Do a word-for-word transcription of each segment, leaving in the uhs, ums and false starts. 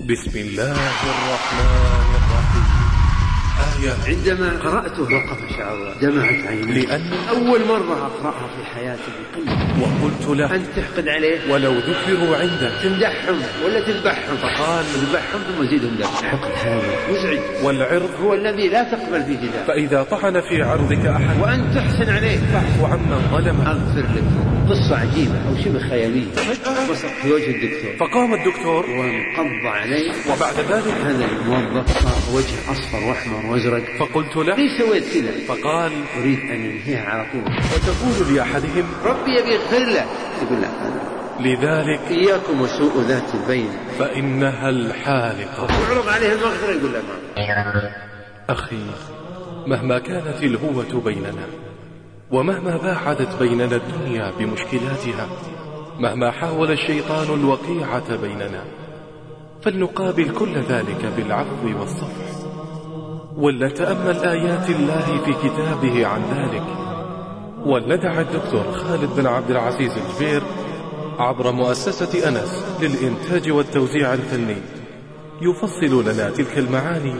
بسم الله الرحمن الرحيم. آية عندما قرأته وقف شعر دمعت عيني، لأن أول مرة أقرأها في حياتي بقلبي، وقلت له أنت تحقد عليه ولو ذكروا عندك تمدحهم ولا تذبحهم؟ فقال تذبحهم ثم زيدهم ذبح. الحقد هذا مزعج، والعرض هو الذي لا تقبل فيه ذلك. فإذا طعن في عرضك أحد وأن تحسن عليه فاعف عمن ظلمه. أغفر لك. قصة عجيبة أو شبه خيالية. بصق في وجه الدكتور فقام الدكتور وانقض عليه، وبعد ذلك هذا الموظف صار وجه أصفر وأحمر وأزرق. فقلت له ليش سويت كذا؟ فقال أريد أن أنهيها على طول. وتقول لأحدهم ربي يبي يغفر له، يقول لا. لذلك إياكم وسوء ذات البين فإنها الحالقة. وعرض عليه المغفرة يقول لا ما. أخي، مهما كانت الهوة بيننا، ومهما باعدت بيننا الدنيا بمشكلاتها، مهما حاول الشيطان الوقيعة بيننا، فلنقابل كل ذلك بالعفو والصفح، ولنتأمل آيات الله في كتابه عن ذلك، ولندع الدكتور خالد بن عبد العزيز الجبير عبر مؤسسة أنس للإنتاج والتوزيع الفني يفصل لنا تلك المعاني،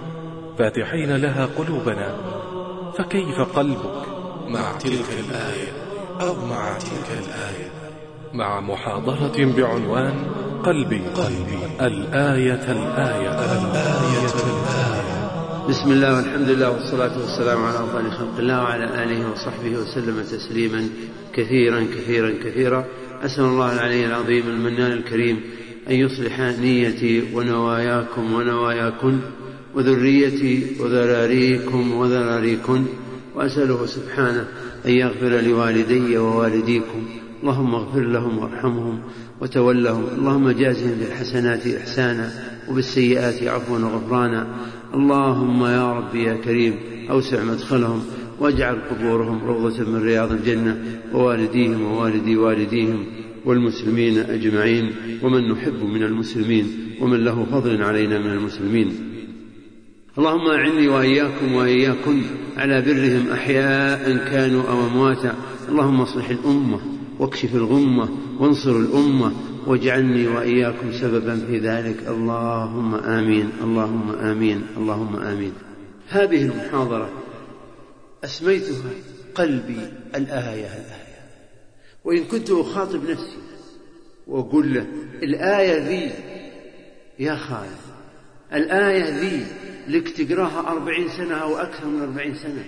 فاتحين لها قلوبنا. فكيف قلبك مع تلك الآية أو مع تلك الآية؟ مع محاضرة بعنوان قلبي قلبي الآية الآية الآية الآية. بسم الله والحمد لله والصلاة والسلام على أفضل خلق الله وعلى آله وصحبه وسلم تسليما كثيرا كثيرا كثيرا. أسأل الله العلي العظيم المنان الكريم أن يصلح نيتي ونواياكم ونواياكن وذريتي وذراريكم وذراريكن، وأسأله سبحانه أن يغفر لوالدي ووالديكم. اللهم اغفر لهم وارحمهم وتولهم. اللهم جازهم بالحسنات إحسانا وبالسيئات عفوا وغفرانا. اللهم يا ربي يا كريم أوسع مدخلهم واجعل قبورهم روضة من رياض الجنة، ووالديهم ووالدي والديهم والمسلمين أجمعين، ومن نحب من المسلمين ومن له فضل علينا من المسلمين. اللهم أعني وإياكم وإياكم على برهم أحياء كانوا أو أمواتا. اللهم اصلح الأمة واكشف الغمة وانصر الأمة واجعلني وإياكم سببا في ذلك. اللهم آمين اللهم آمين اللهم آمين. هذه المحاضرة أسميتها قلبي الآية الآية، وإن كنت أخاطب نفسي وأقول له الآية ذي يا خالد، الآية ذي لك تقراها أربعين سنة أو أكثر من أربعين سنة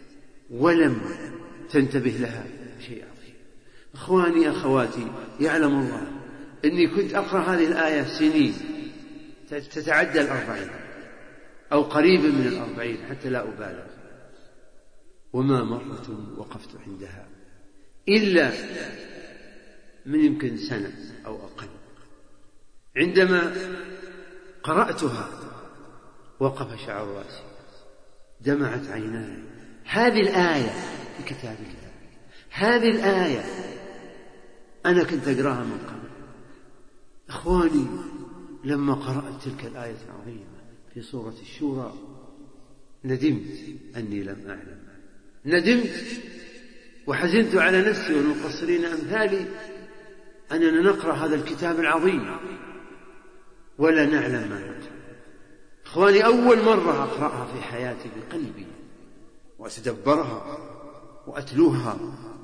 ولم تنتبه لها، شيء عظيم. أخواني أخواتي، يعلم الله أني كنت أقرأ هذه الآية سنين تتعدى الأربعين أو قريبا من الأربعين حتى لا أبالغ، وما مرة وقفت عندها إلا من يمكن سنة أو أقل. عندما قرأتها وقف شعر رأسي، دمعت عيناي. هذه الآية في كتاب الله، هذه الآية أنا كنت أقرأها من قبل. أخواني، لما قرأت تلك الآية العظيمة في سورة الشورى ندمت أني لم أعلم، ندمت وحزنت على نفسي والمقصرين أمثالي أننا نقرأ هذا الكتاب العظيم ولا نعلم ما نقرأ. أخواني، أول مرة أقرأها في حياتي بقلبي وأتدبرها وأتلوها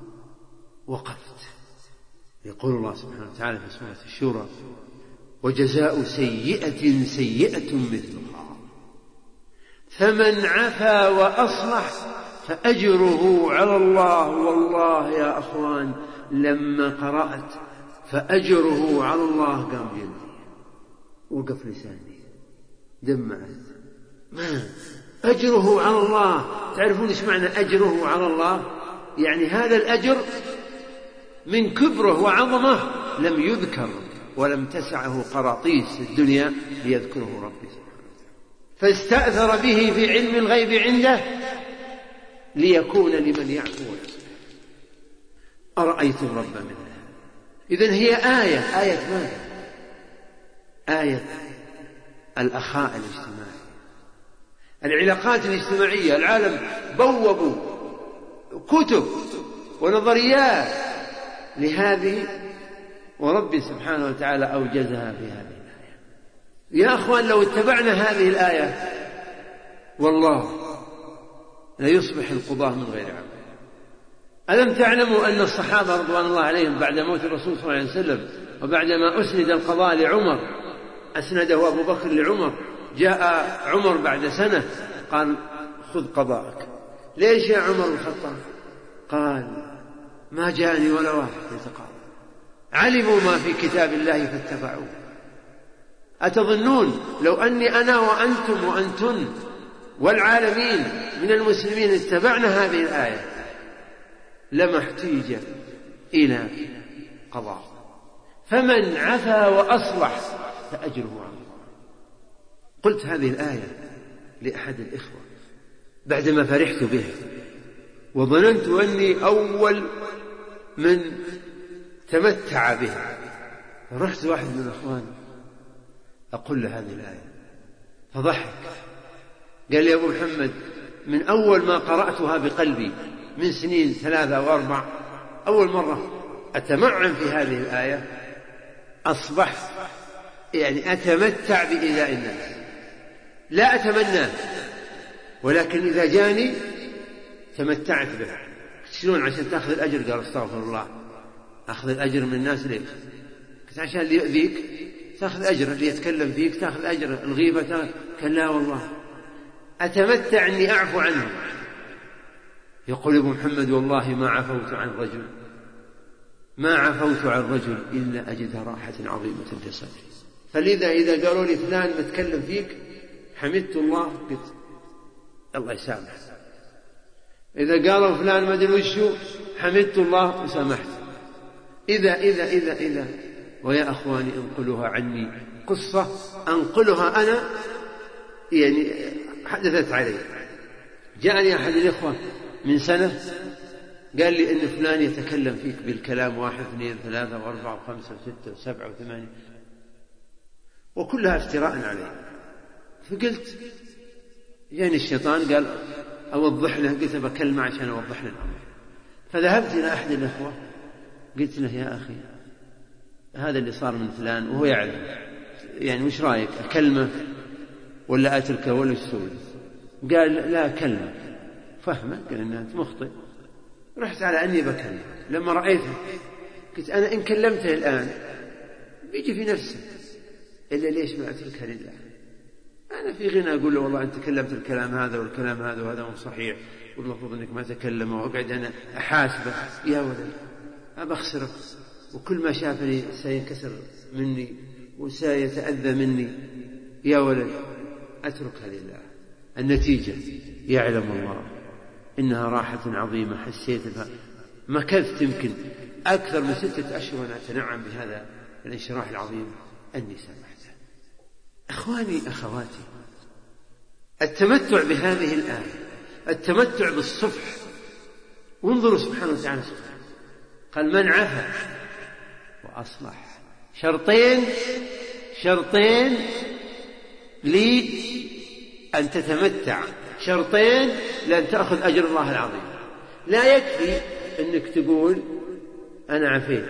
وقفت. يقول الله سبحانه وتعالى في سورة الشورى: وجزاء سيئة سيئة مثلها فمن عفا وأصلح فأجره على الله. والله يا أخوان، لما قرأت فأجره على الله قام جلدي، وقف لساني، دمعت. ما أجره على الله؟ تعرفون إيش معنى أجره على الله؟ يعني هذا الأجر من كبره وعظمه لم يذكر ولم تسعه قراطيس الدنيا ليذكره ربي سبحانه وتعالى، فاستأثر به في علم الغيب عنده ليكون لمن يعفو ويصلح. أرأيت الرب منها. إذن هي آية آية ماذا؟ آية الأخاء الاجتماعي، العلاقات الاجتماعية. العالم بوبوا كتب ونظريات لهذه، وربي سبحانه وتعالى أوجزها في هذه الآية. يا أخوان لو اتبعنا هذه الآية والله ليصبح القضاة من غير عمل. ألم تعلموا أن الصحابة رضوان الله عليهم بعد موت الرسول صلى الله عليه وسلم وبعدما أسند القضاء لعمر، أسنده أبو بكر لعمر، جاء عمر بعد سنة قال خذ قضاءك. ليش يا عمر الخطاب؟ قال ما جاءني ولا واحد يتقاضى، علموا ما في كتاب الله فاتبعوه. أتظنون لو أني أنا وأنتم وأنتن والعالمين من المسلمين اتبعنا هذه الآية لما احتيج إلى قضاء؟ فمن عفا وأصلح فأجره على الله. قلت هذه الآية لأحد الإخوة بعدما فرحت بها وظننت أني أول من تمتع بها، فرحت واحد من الأخوان أقول له هذه الآية فضحك، قال لي أبو محمد من أول ما قرأتها بقلبي من سنين ثلاثة أو أربع، أول مرة أتمعن في هذه الآية أصبحت يعني أتمتع بإيذاء الناس، لا أتمناه ولكن إذا جاني تمتعت به. شلون عشان تأخذ الأجر؟ قال استغفر الله، أخذ الأجر من الناس ليش؟ عشان اللي يؤذيك تأخذ أجر، اللي يتكلم فيك تأخذ أجر، الغيبة تأخذ. قال لا والله أتمتع أني أعفو عنه. يقول ابو محمد والله ما عفوت عن رجل ما عفوت عن رجل إلا أجد راحة عظيمة في صدري. فلذا إذا قالوا لي فلان متكلم فيك حمدت الله قلت الله يسامح، إذا قالوا فلان ما أدري وشو حمدت الله وسامحت. إذا إذا إذا إذا ويا أخواني انقلوها عني قصة أنقلها أنا يعني حدثت علي. جاءني أحد الإخوة من سنة قال لي إن فلان يتكلم فيك بالكلام واحد اثنين ثلاثة وأربعة وخمسة وستة وسبعة وثمانية وكلها افتراء عليه. فقلت يعني الشيطان قال أوضح له، قلت بكلمة عشان أوضح له الأمر. فذهبت إلى أحد الأخوة قلت له يا أخي هذا اللي صار من فلان وهو يعلم، يعني وش رأيك أكلمه ولا أتركه ولا أسوي؟ قال لا كلمة، فهمه قال إنها مخطئ. رحت على أني بكلمه، لما رأيته قلت أنا إن كلمته الآن بيجي في نفسه، إلا ليش ما أتركها لله؟ أنا في غنى أقول له والله أنت تكلمت الكلام هذا والكلام هذا وهذا مو صحيح والمفروض أنك ما تكلم، وأقعد أنا أحاسبه يا ولد أبى أخسرك، وكل ما شافني سينكسر مني وسيتأذى مني، يا ولد أتركها لله. النتيجة يعلم الله إنها راحة عظيمة حسيت بها، مكثت يمكن أكثر من ستة أشهر وأنا أتنعم بهذا الانشراح العظيم أني سمحته. أخواني أخواتي، التمتع بهذه الآية، التمتع بالصفح. وانظروا سبحانه وتعالى قال من عفا وأصلح، شرطين شرطين لي أن تتمتع، شرطين لأن تأخذ أجر الله العظيم. لا يكفي أنك تقول أنا عفيت،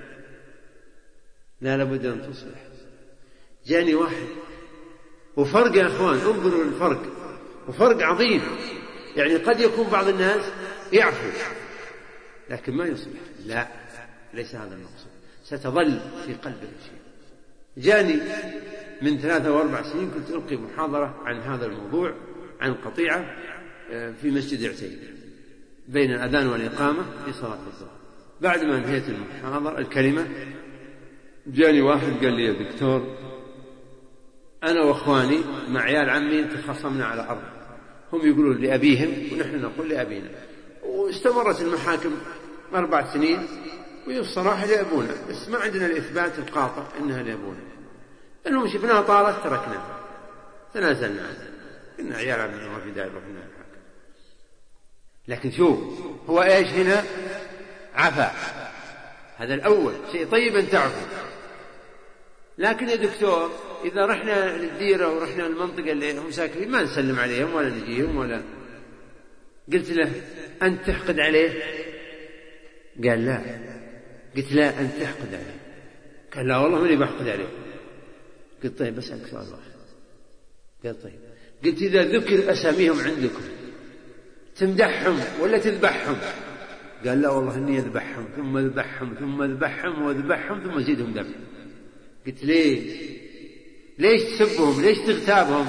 لا لابد أن تصلح. جاني واحد وفرق يا أخوان، انظروا الفرق، وفرق عظيم. يعني قد يكون بعض الناس يعفو لكن ما يصلح، لا ليس هذا المقصود، ستظل في قلبه شيء. جاني من ثلاثة وأربع سنين كنت ألقي محاضرة عن هذا الموضوع، عن قطيعة في مسجد عتيق بين الأذان والإقامة في صلاة الظهر. بعد ما انتهيت المحاضرة الكلمة جاني واحد قال لي يا دكتور أنا وأخواني مع عيال عمي تخاصمنا على أرض، هم يقولون لأبيهم ونحن نقول لأبينا، واستمرت المحاكم أربع سنين ويصراحة لأبونا، بس ما عندنا الإثبات القاطع إنها لأبونا. المهم شفناها طالت تركناها تنازلنا عنها، إن عيال عمي ما في داعي نروح لنا الحاكم. لكن شوف هو إيش هنا؟ عفا، هذا الأول شيء طيب أن تعفو. لكن يا دكتور إذا رحنا للديرة ورحنا للمنطقة اللي هم ساكنين ما نسلم عليهم ولا نجيهم ولا. قلت له أنت تحقد عليه؟ قال لا. قلت لا أنت تحقد عليه. قال لا والله ماني بحقد عليه. قلت طيب بسألك سؤال واحد. قال طيب. قلت إذا ذكر أساميهم عندكم تمدحهم ولا تذبحهم؟ قال لا والله إني أذبحهم ثم أذبحهم ثم أذبحهم وأذبحهم ثم أزيدهم ذبح. قلت ليش ليش تسبهم ليش تغتابهم؟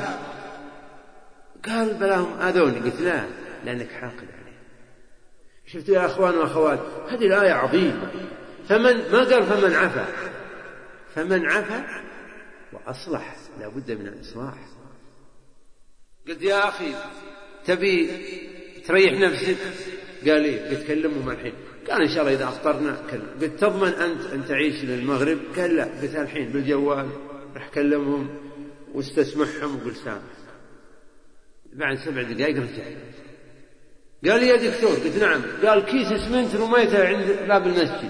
قال بلاهم آذوني. قلت لا لأنك حاقد عليه. شفتوا يا أخوان وأخوات هذه الآية عظيمة. فمن ما قال فمن عفا، فمن عفا وأصلح، لا بد من الإصلاح. قلت يا أخي تبي تريح نفسك؟ قال لي قلت كلمهم الحين. قال إن شاء الله إذا أفطرنا كلم. قلت تضمن أنت أن تعيش للمغرب؟ قال لا. قلت الحين بالجوال رح كلمهم واستسمحهم وقل سامح. بعد سبع دقائق رجع قال لي يا دكتور. قلت نعم. قال كيس اسمنت رميته عند باب المسجد.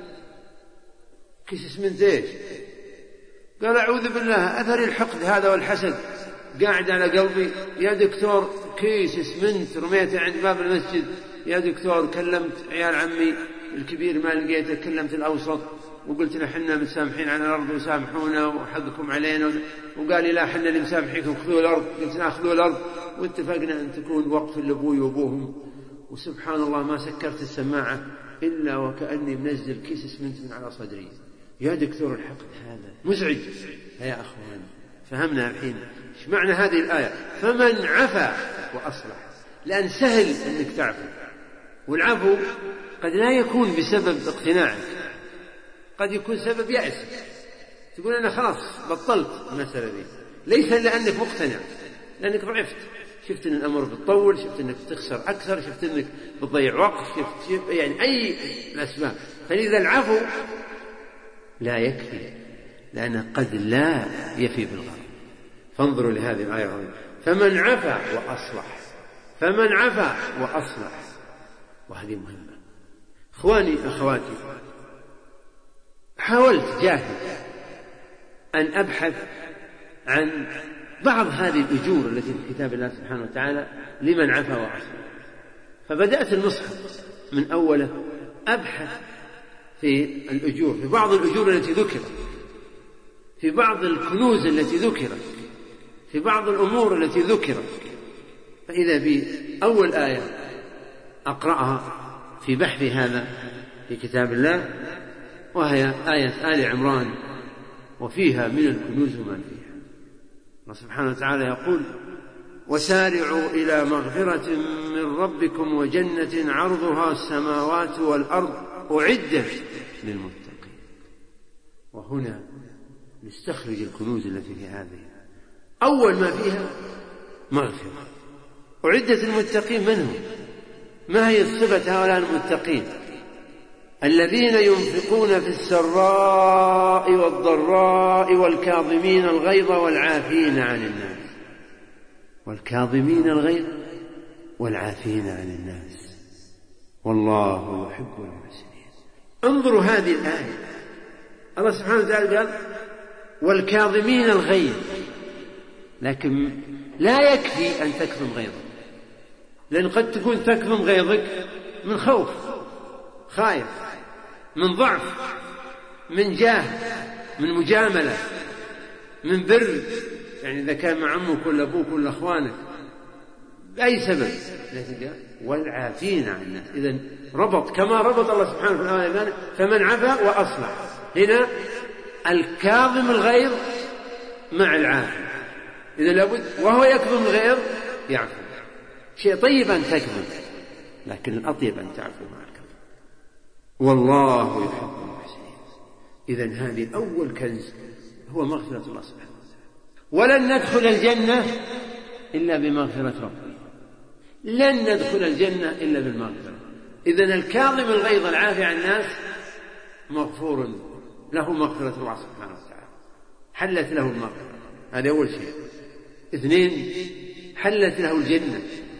كيس اسمنت ايش؟ قال أعوذ بالله أثر الحقد هذا والحسد قاعد على قلبي. يا دكتور كيس اسمنت رميته عند باب المسجد. يا دكتور كلمت عيال عمي الكبير ما لقيته، كلمت الأوسط وقلت له حنا متسامحين على الأرض وسامحونا وحقكم علينا، وقال لي لا حنا اللي مسامحيكم خذوا الأرض. قلت لا خذوا الأرض، واتفقنا أن تكون وقف لأبوي وأبوهم. وسبحان الله ما سكرت السماعة إلا وكأني منزل كيس اسمنت من على صدري. يا دكتور الحقد هذا مزعج. يا أخوان فهمنا الحين إيش معنى هذه الآية فمن عفا وأصلح، لأن سهل أنك تعفو، والعفو قد لا يكون بسبب اقتناعك، قد يكون سبب يأسك، تقول أنا خلاص بطلت المسألة دي، ليس لأنك مقتنع، لأنك ضعفت، شفت أن الأمر بتطول، شفت أنك تخسر أكثر، شفت أنك بتضيع وقت، شفت, شفت يعني أي الأسباب. فلذا العفو لا يكفي، لأنه قد لا يفي بالغرض. فانظروا لهذه الآية العظيمة فمن عفا وأصلح، فمن عفا وأصلح، وهذه مهمة. إخواني أخواتي، حاولت جاهد أن أبحث عن بعض هذه الأجور التي في كتاب الله سبحانه وتعالى لمن عفا وأصلح، فبدأت المصحف من أوله أبحث في الأجور، في بعض الأجور التي ذكرت، في بعض الكنوز التي ذكرت، في بعض الأمور التي ذكرت، فإذا بأول آية أقرأها في بحث هذا في كتاب الله، وهي آية آل عمران، وفيها من الكنوز ما فيها. الله سبحانه وتعالى يقول وسارعوا إلى مغفرة من ربكم وجنة عرضها السماوات والأرض أعدت للمتقين. وهنا نستخرج الكنوز التي في هذه. أول ما فيها مغفرة، أعدت للمتقين. من هم؟ ما هي صفة هؤلاء المتقين؟ الذين ينفقون في السراء والضراء والكاظمين الغيظ والعافين عن الناس، والكاظمين الغيظ والعافين عن الناس والله يحب المحسنين. انظروا هذه الآية، الله سبحانه وتعالى قال والكاظمين الغيظ، لكن لا يكفي أن تكظم غيظك، لأن قد تكون تكظم غيظك من خوف، خايف، من ضعف، من جاه، من مجاملة، من بر، يعني إذا كان مع عمك ولا أبوك ولا أخوانك بأي سبب، لكن والعافين عن الناس. إذن ربط كما ربط الله سبحانه في الآية الثانية فمن عفا وأصلح، هنا الكاظم الغيظ مع العافية، إذا لابد وهو يكظم الغيظ يعفو. شيء طيب أن تكظم، لكن الأطيب أن تعفو مع الكظم، والله يحب المحسنين. إذن هذه أول كنز هو مغفرة الله سبحانه وتعالى. ولن ندخل الجنة إلا بمغفرة ربنا، لن ندخل الجنة إلا بالمغفرة. إذن الكاظم الغيظ العافي عن الناس مغفور له، مغفرة الله سبحانه وتعالى حلت له المغفرة، هذا أول شيء. اثنين، حلت له الجنة،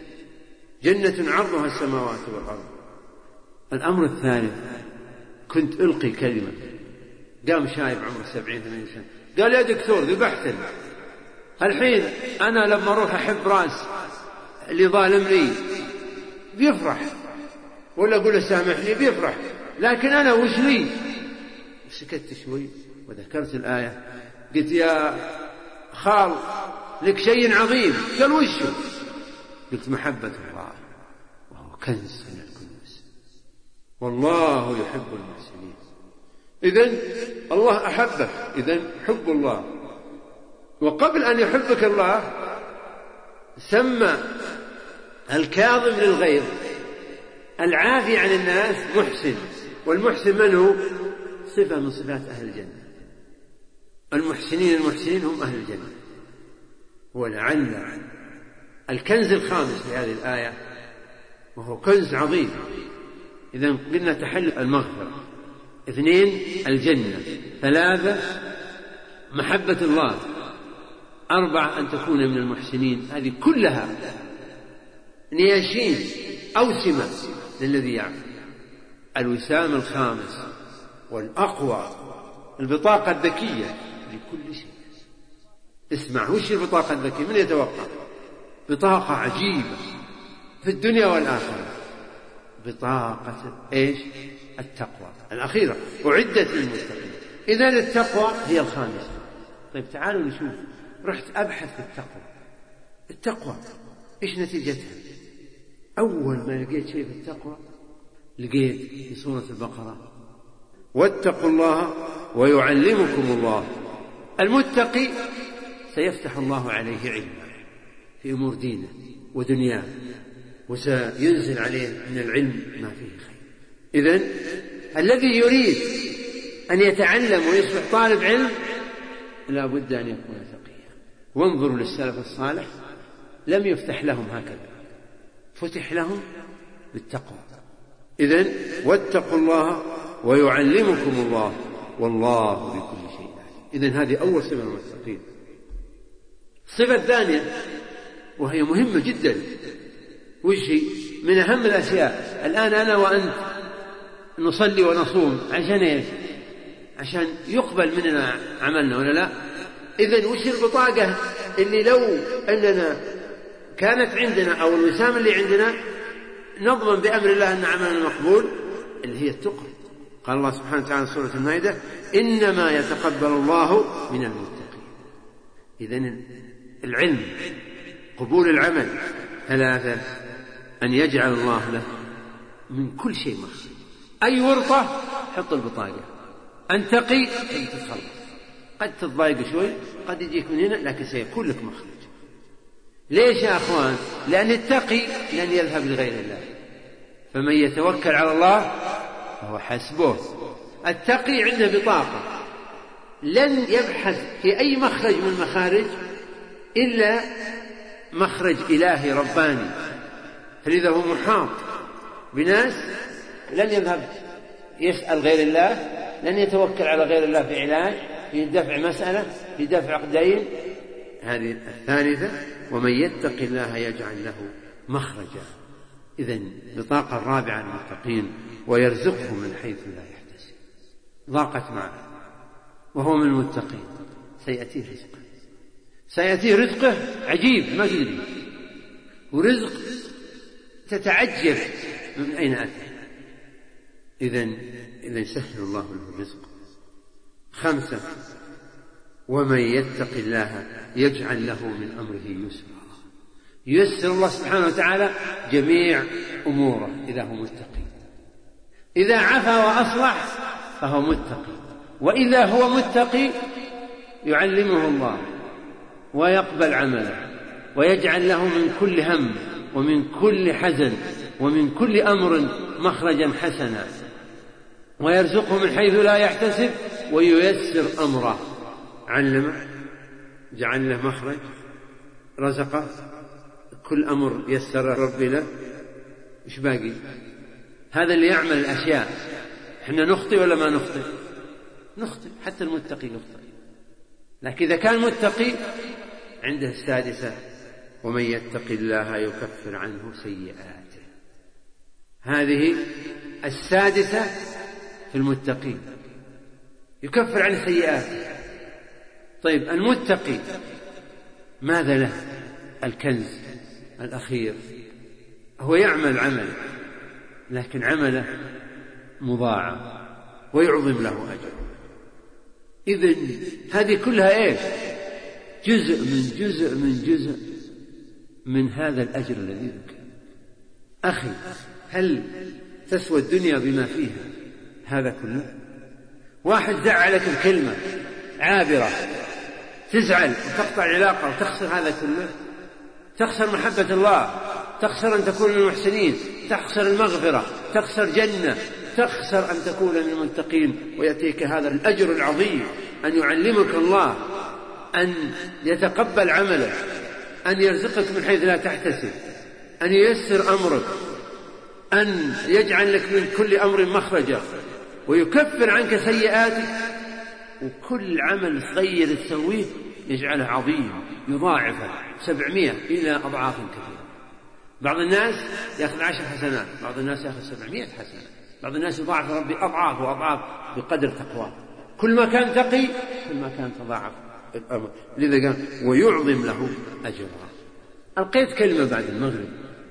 جنة عرضها السماوات والأرض. الأمر الثالث، كنت ألقي كلمة، قام شايب عمره سبعين ثمانين سنة قال يا دكتور ذبحتني، الحين أنا لما أروح أحب راس اللي ظالمني بيفرح، ولا أقول سامحني بيفرح، لكن أنا وش لي؟ سكت شوي وذكرت الآية، قلت يا خال لك شيء عظيم، قال وشه؟ قلت محبة الله، وهو كنز من الكنوز، والله يحب المحسنين. إذن الله أحبك، إذن حب الله. وقبل أن يحبك الله سمى الكاظم للغيظ العافي عن الناس محسن، والمحسن من هو؟ صفة من صفات أهل الجنة. المحسنين المحسنين هم أهل الجنة. ولعل الكنز الخامس في هذه الآية، وهو كنز عظيم، إذن قلنا تحل المغفرة، اثنين الجنة، ثلاثة محبة الله، أربعة أن تكون من المحسنين. هذه كلها نياشين أوسمة للذي يعمل. الوسام الخامس والأقوى البطاقة الذكية لكل شيء. اسمع، وش البطاقة الذكية؟ من يتوقع؟ بطاقة عجيبة في الدنيا والآخرة، بطاقة إيش؟ التقوى الأخيرة، أعدت للمتقين. إذن التقوى هي الخامسة. طيب تعالوا نشوف، رحت أبحث في التقوى. التقوى إيش نتيجتها؟ أول ما لقيت شيء في التقوى لقيت في سورة البقرة واتقوا الله ويعلمكم الله. المتقي سيفتح الله عليه علما في أمور دينه ودنياه، وسينزل عليه من العلم ما فيه خير. إذن الذي يريد أن يتعلم ويصبح طالب علم لا بد أن يكون تقيا. وانظروا للسلف الصالح، لم يفتح لهم هكذا، فتح لهم بالتقوى. إذن واتقوا الله ويعلمكم الله والله بكل شيء عليم. إذن هذه أول صفة للمتقين. الصفة الثانية وهي مهمة جدا، وشي من أهم الأشياء. الآن أنا وأنت نصلي ونصوم عشان إيش؟ عشان يقبل مننا عملنا ولا لا؟ إذن وش البطاقة اللي لو أننا كانت عندنا، أو الوسام اللي عندنا نضمن بأمر الله أن عملنا مقبول؟ اللي هي التقوى. قال الله سبحانه وتعالى في سورة المائدة إنما يتقبل الله من المتقين. إذن العلم، قبول العمل. ثلاثة أن يجعل الله له من كل شيء مخرج. أي ورطة حط البطاقة. أن تقي تتخلص، قد تتضايق شوي، قد يجيك من هنا، لكن سيكون لك مخرج. ليش يا أخوان؟ لأن التقي لن يذهب لغير الله، فمن يتوكل على الله فهو حسبه. التقي عنده بطاقة لن يبحث في أي مخرج من المخارج إلا مخرج إلهي رباني، فلذا هو محاط بناس لن يذهب يسأل غير الله، لن يتوكل على غير الله في علاج، في دفع مسألة، في دفع دين. هذه الثالثة ومن يتق الله يجعل له مخرجا. إذن البطاقة الرابعة للمتقين ويرزقه من حيث لا يحتسب. ضاقت معه وهو من المتقين، سيأتيه رزقه، سيأتيه رزقه عجيب ما تدري، ورزق تتعجب من أين أتى. إذن إذن سهل الله له الرزق. خمسة ومن يتق الله يجعل له من أمره يسرا. يسر الله سبحانه وتعالى جميع أموره إذا هو متقي. إذا عفا وأصلح فهو متقي، وإذا هو متقي يعلمه الله ويقبل عمله ويجعل له من كل هم ومن كل حزن ومن كل أمر مخرجا حسنا، ويرزقه من حيث لا يحتسب وييسر أمره. علمه، جعل له مخرج، رزقه، كل أمر يسر ربي له. إيش باقي؟ هذا اللي يعمل الأشياء. إحنا نخطئ ولا ما نخطئ؟ نخطئ، حتى المتقي يخطئ، لكن إذا كان متقي عنده السادسة ومن يتق الله يكفر عنه سيئاته. هذه السادسة في المتقين، يكفر عن سيئاته. طيب المتقي ماذا له؟ الكنز الأخير، هو يعمل عمل لكن عمله مضاعف ويعظم له أجر. إذن هذه كلها إيش؟ جزء من جزء من جزء من هذا الأجر الذي ذكر. أخي، هل تسوى الدنيا بما فيها هذا كله؟ واحد زعلك الكلمة عابرة تزعل وتقطع العلاقة وتخسر هذا كله، تخسر محبة الله، تخسر أن تكون من المحسنين، تخسر المغفرة، تخسر جنة، تخسر أن تكون من المتقين، ويأتيك هذا الأجر العظيم أن يعلمك الله، أن يتقبل عملك، أن يرزقك من حيث لا تحتسب، أن ييسر أمرك، أن يجعل لك من كل أمر مخرجا، ويكفر عنك سيئاتك، وكل عمل صغير تسويه يجعله عظيم، يضاعفه سبعمائة إلى أضعاف كثيرة. بعض الناس يأخذ عشر حسنات، بعض الناس يأخذ سبعمائة حسنة، بعض الناس يضاعف ربي أضعاف وأضعاف بقدر تقواه. كل ما كان تقي كل ما كان تضاعف الأمر، لذا قال ويعظم له أجرا. ألقيت كلمة بعد المغرب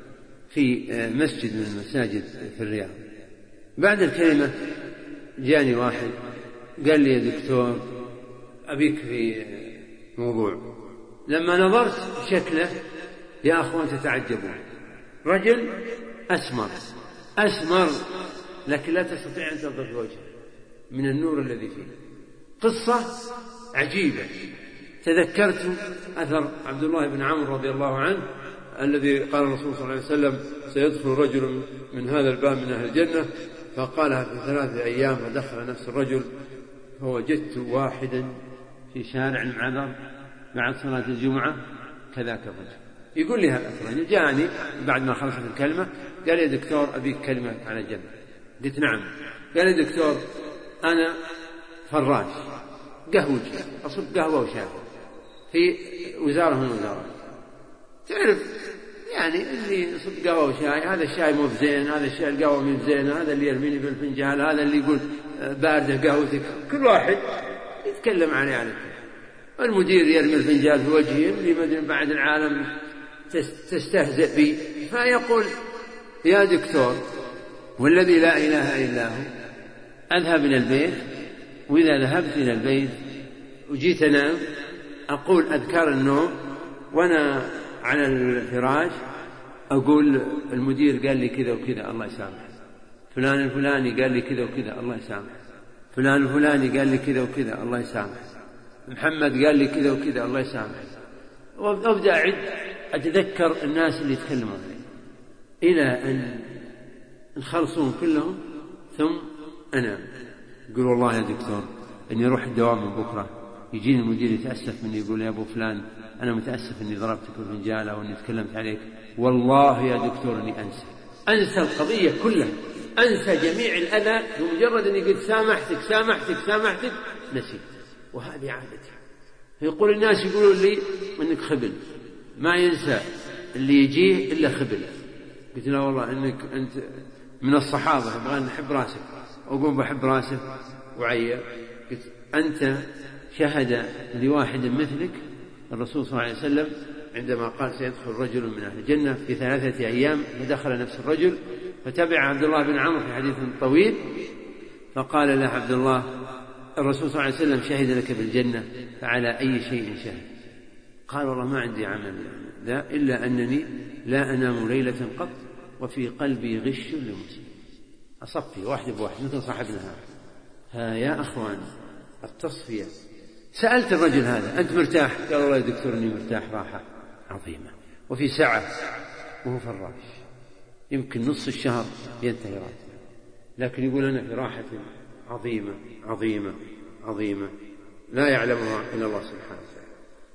في مسجد من المساجد في الرياض، بعد الكلمة جاني واحد قال لي يا دكتور أبيك في موضوع. لما نظرت شكله يا أخوان تتعجبون، رجل أسمر أسمر لكن لا تستطيع أن تنظر في وجهه من النور الذي فيه. قصة عجيبة. تذكرت أثر عبد الله بن عمرو رضي الله عنه الذي قال الرسول صلى الله عليه وسلم سيدخل رجل من هذا الباب من أهل الجنة، فقالها في ثلاثة أيام، فدخل نفس الرجل فوجدت واحدا في شارع المعذر بعد صلاة الجمعة كذاك الرجل. يقول لي هذا الرجل جاءني بعد ما خلصت الكلمة قال لي دكتور أبيك كلمة على الجنة. قلت نعم. قال لي دكتور أنا فراش قهوجي، أصب قهوة وشاي في وزارة من الوزارات، تعرف يعني اللي يصب قهوة وشاي، هذا الشاي مو بزين، هذا الشاي القهوة مو بزين، هذا اللي يرميني بالفنجان، هذا اللي يقول باردة قهوتك، كل واحد يتكلم عليه على كده. المدير يرمي الفنجان في وجهي اللي مدري بعد العالم تستهزئ بي، فيقول يا دكتور والذي لا إله إلا هو أذهب إلى البيت، وإذا ذهبت إلى البيت وجيت أنام أقول أذكار النوم وأنا على الفراش أقول المدير قال لي كذا وكذا الله يسامح، فلان الفلاني قال لي كذا وكذا الله يسامح، فلان الفلاني قال لي كذا وكذا الله يسامح، محمد قال لي كذا وكذا الله يسامح، وأبدأ أعد أتذكر الناس اللي يتكلمون علي إلى أن نخلصون كلهم، ثم أنا يقول والله يا دكتور أني أروح الدوام من بكرة، يجيني المدير يتأسف مني يقول يا أبو فلان أنا متأسف أني ضربتك بالفنجالة وأني تكلمت عليك، والله يا دكتور أني أنسى أنسى القضية كلها، أنسى جميع الأذى بمجرد أني قلت سامحتك سامحتك سامحتك نسيت. وهذه عادتي. يقول الناس يقولون لي أنك خبل، ما ينسى اللي يجيه إلا خبل. قلت لا والله أنك أنت من الصحابة أبغى نحب راسك، أقوم بحب راسك وعيا. قلت أنت شهد لواحد مثلك الرسول صلى الله عليه وسلم عندما قال سيدخل رجل من أهل الجنة في ثلاثة أيام، فدخل نفس الرجل فتبع عبد الله بن عمرو في حديث طويل، فقال له عبد الله الرسول صلى الله عليه وسلم شهد لك بالجنة، فعلى أي شيء شهد؟ قال والله ما عندي عمل لا إلا أنني لا أنام ليلة قط وفي قلبي غش لمسلم. أصفي واحد بواحد مثل صاحبنا هذا. ها يا أخوان التصفية. سألت الرجل هذا أنت مرتاح؟ قال والله يا دكتور أني مرتاح راحة عظيمة، وفي ساعة وهو فراش يمكن نصف الشهر ينتهي راتبه، لكن يقول أنا في راحة عظيمة عظيمة عظيمة لا يعلمها إلا الله سبحانه وتعالى.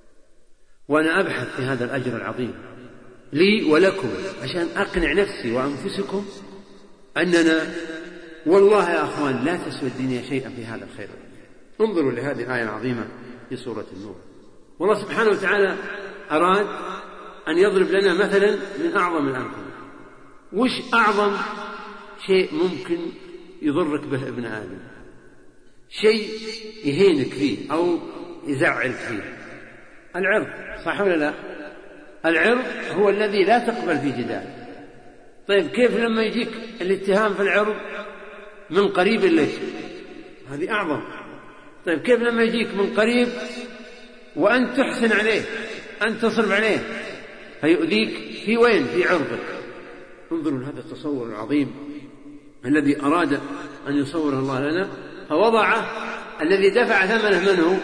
وأنا أبحث في هذا الأجر العظيم لي ولكم عشان أقنع نفسي وأنفسكم أننا والله يا أخوان لا تسوى الدنيا شيئا في هذا الخير. انظروا لهذه الآية العظيمة في سورة النور. والله سبحانه وتعالى أراد أن يضرب لنا مثلا من أعظم الأمثلة. وش أعظم شيء ممكن يضرك به ابن آدم؟ شيء يهينك فيه أو يزعلك فيه. العرض، صح ولا لا؟ العرض هو الذي لا تقبل فيه جدال. طيب كيف لما يجيك الاتهام في العرض من قريب لك؟ هذه أعظم. طيب كيف لما يجيك من قريب وأنت تحسن عليه، أنت تصرف عليه، فيؤذيك في وين؟ في عرضك. انظروا هذا التصور العظيم الذي أراد أن يصوره الله لنا، فوضعه الذي دفع ثمنه منه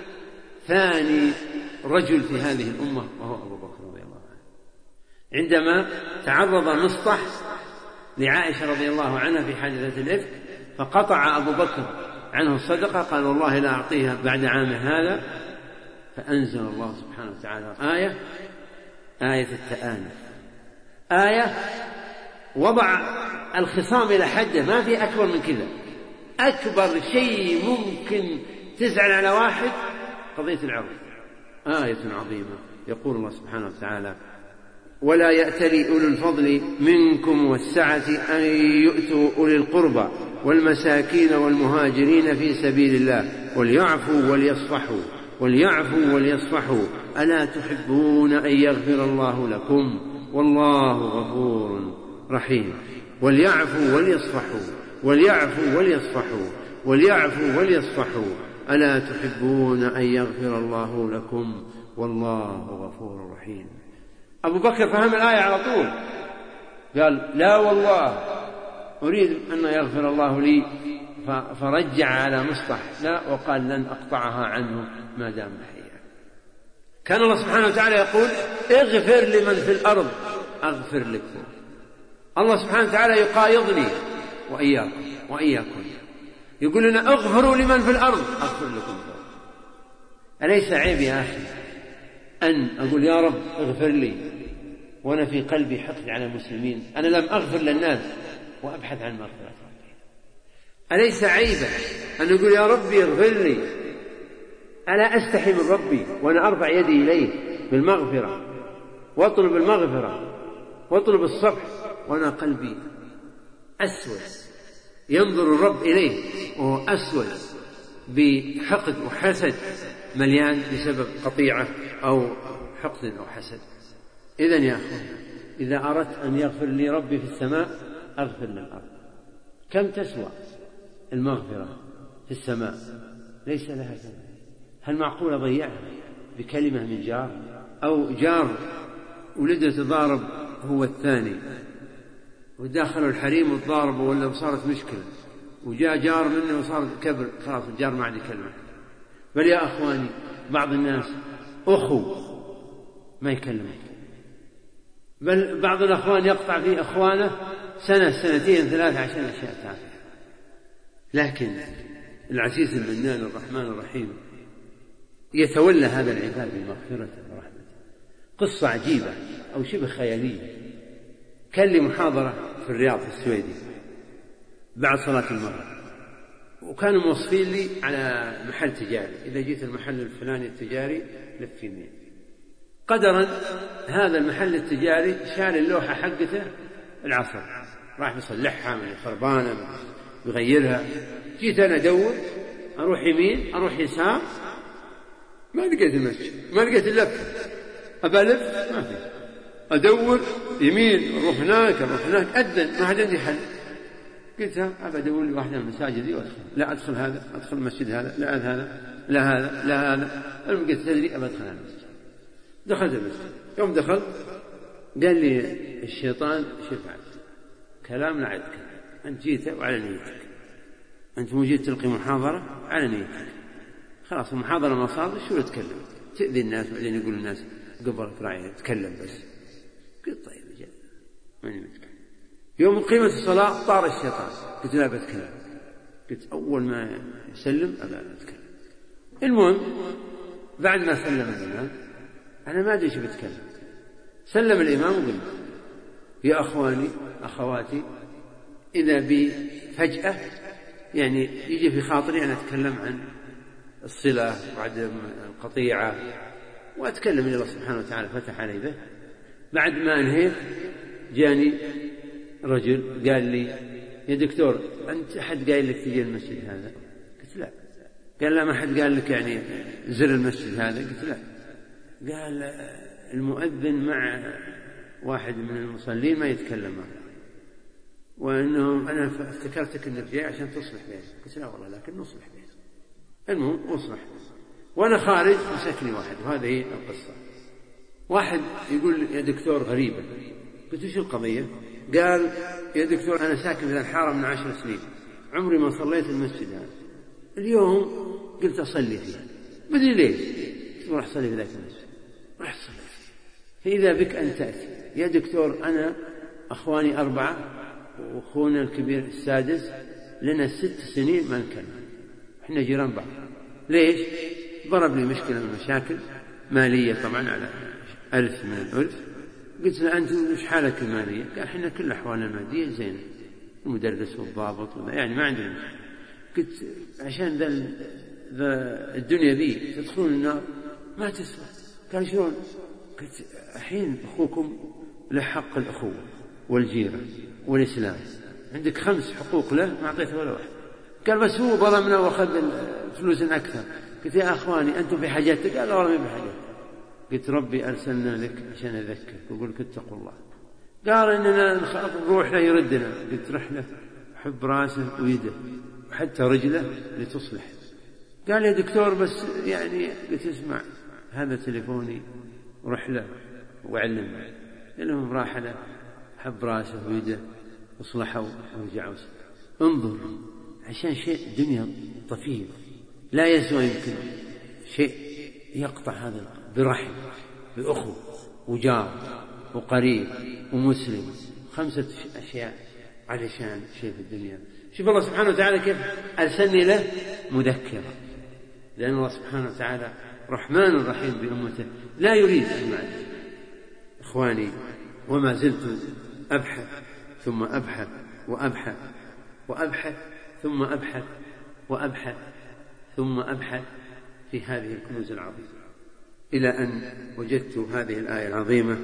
ثاني رجل في هذه الأمة وهو أبو بكر رضي الله عنه. عندما تعرض مصطح لعائشة رضي الله عنها في حادثة الإفك فقطع أبو بكر عنه الصدقة، قال والله لا أعطيها بعد عام هذا، فأنزل الله سبحانه وتعالى آية آية التآنف، آية وضع الخصام إلى حده، ما في أكبر من كذا. أكبر شيء ممكن تزعل على واحد قضية العرض. آية عظيمة. يقول الله سبحانه وتعالى ولا يأتلي أولو الفضل منكم والسعة أن يؤتوا أولي القربى والمساكين والمهاجرين في سبيل الله وليعفوا وليصفحوا وليعفوا وليصفحوا ألا تحبون أن يغفر الله لكم والله غفور رحيم. وليعفوا وليصفحوا وليعفوا وليصفحوا وليعفوا وليصفحوا ألا تحبون أن يغفر الله لكم والله غفور رحيم. أبو بكر فهم الآية على طول، قال لا والله أريد أن يغفر الله لي، فرجع على مصطح لا وقال لن أقطعها عنه ما دام حيا. كان الله سبحانه وتعالى يقول اغفر لمن في الأرض أغفر لكم. الله سبحانه وتعالى يقايضني وإياكم وإياكم، يقول لنا اغفروا لمن في الأرض أغفر لكم. أليس عيب يا أخي أن أقول يا رب اغفر لي وأنا في قلبي حقد على المسلمين، أنا لم أغفر للناس وأبحث عن مغفرة ربي؟ أليس عيبا أن أقول يا ربي اغفر لي، ألا أستحي من ربي وأنا أرفع يدي إليه بالمغفرة وأطلب المغفرة وأطلب الصفح وأنا قلبي أسود، ينظر الرب إليه وهو أسود بحقد وحسد مليان بسبب قطيعة أو حقد أو حسد. إذن يا أخوان إذا أردت أن يغفر لي ربي في السماء أغفر للأرض. كم تسوى المغفرة في السماء؟ ليس لها ثمن. هل معقول أضيعها بكلمة من جار أو جار ولده تضارب هو الثاني وداخلوا الحريم وتضاربوا ولا صارت مشكلة وجاء جار منه وصار كبر، خلاص الجار ما عاد يكلمه. بل يا أخواني بعض الناس أخو ما يكلمه، بل بعض الأخوان يقطع في أخوانه سنة سنتين ثلاثة عشان أشياء تافهة. لكن العزيز المنان الرحمن الرحيم يتولى هذا العباد بمغفرته ورحمته. قصة عجيبة أو شبه خيالية. كان لي محاضرة في الرياض في السويدي بعد صلاة المغرب، وكانوا موصفين لي على محل تجاري، إذا جيت المحل الفلاني التجاري لف يمين. قدرا هذا المحل التجاري شال اللوحة حقته العصر، راح يصلحها من خربانة يغيرها. جيت أنا أدور أروح يمين أروح يسار ما لقيت المسجد، ما لقيت اللف، أبى ألف ما في، أدور يمين أروح هناك أروح هناك أدن ما عاد عندي حل. قلت أبى أدور لي واحدة من المساجد وأدخل، لا أدخل هذا أدخل المسجد هذا لا هذا لا هذا لا هذا. أنا قلت تدري أبى أدخل هذا المسجد. دخلت المسجد. يوم دخل قال لي الشيطان شفعت كلام لا عدك، أنت جيت وعلى نيتك، أنت مو جيت تلقي محاضرة على نيتك، خلاص المحاضرة ما صارت شو تتكلم تأذي الناس وبعدين يقول الناس قبلك راعي تكلم بس. قلت طيب جاء ماني متكلم. يوم قيمة الصلاة طار الشيطان، قلت لا بتكلم. قلت أول ما يسلم أبا بتكلم. المهم بعد ما سلم الإمام أنا ما أدري شو بتكلم، سلم الإمام وقلت يا أخواني أخواتي إذا بي فجأة يعني يجي في خاطري أن أتكلم عن الصلة وعدم القطيعة وأتكلم إلى الله سبحانه وتعالى فتح علي به. بعد ما أنهيت جاني رجل قال لي يا دكتور أنت أحد قال لك تجي المسجد هذا؟ قلت لا. قال لا ما أحد قال لك يعني زر المسجد هذا؟ قلت لا. قال المؤذن مع واحد من المصلين ما يتكلم معه، وأنه أنا افتكرتك أنك جاي عشان تصلح بينهم. قلت لا والله لكن نصلح بينهم. المهم أصلح. وأنا خارج مسكني واحد، وهذه هي القصة. واحد يقول يا دكتور غريبة. قلت وش القضية؟ قال يا دكتور أنا ساكن في الحارة من عشر سنين، عمري ما صليت المسجد هذا، اليوم قلت أصلي فيه، بدري ليش؟ قلت راح أصلي في ذاك المسجد، راح أصلي فيه. فإذا بك أن تأتي يا دكتور أنا أخواني أربعة وأخونا الكبير السادس، لنا ست سنين ما نكلم، إحنا جيران بعض. ليش؟ ضرب لي مشكلة من المشاكل مالية طبعا على ألف من الألف. قلت له أنت وش حالك المالية؟ قال إحنا كل أحوالنا المادية زينة، المدرس والضابط يعني ما عندنا مشكلة. قلت عشان ذا الدنيا ذي تدخلون النار ما تسوى. قال شلون؟ قلت الحين أخوكم له حق الأخوة والجيرة والإسلام، عندك خمس حقوق له ما أعطيته ولا واحد. قال بس هو ظلمنا وأخذ فلوس أكثر. قلت يا أخواني أنتم في حاجتك؟ قال لا والله ما في حاجتك. قلت ربي أرسلنا لك عشان أذكرك وأقول لك اتقوا الله. قال إننا نروح له يردنا. قلت رحلة حب راسه ويده وحتى رجله لتصلح. قال يا دكتور بس يعني. قلت اسمع هذا تليفوني ورحلة وعلمنا. لهم راح له حب راسه ويده وصلحوا ورجعوا. انظر عشان شيء دنيا طفيف لا يسوى، يمكن شيء يقطع هذا برحم بأخوة وجار وقريب ومسلم، خمسة أشياء علشان شيء في الدنيا. شوف الله سبحانه وتعالى كيف أرسلني له مذكرة، لأن الله سبحانه وتعالى رحمن رحيم بأمته لا يريد أن يعذب. إخواني وما زلت أبحث ثم أبحث وأبحث وأبحث ثم أبحث وأبحث ثم أبحث في هذه الكنوز العظيمة، إلى أن وجدت هذه الآية العظيمة.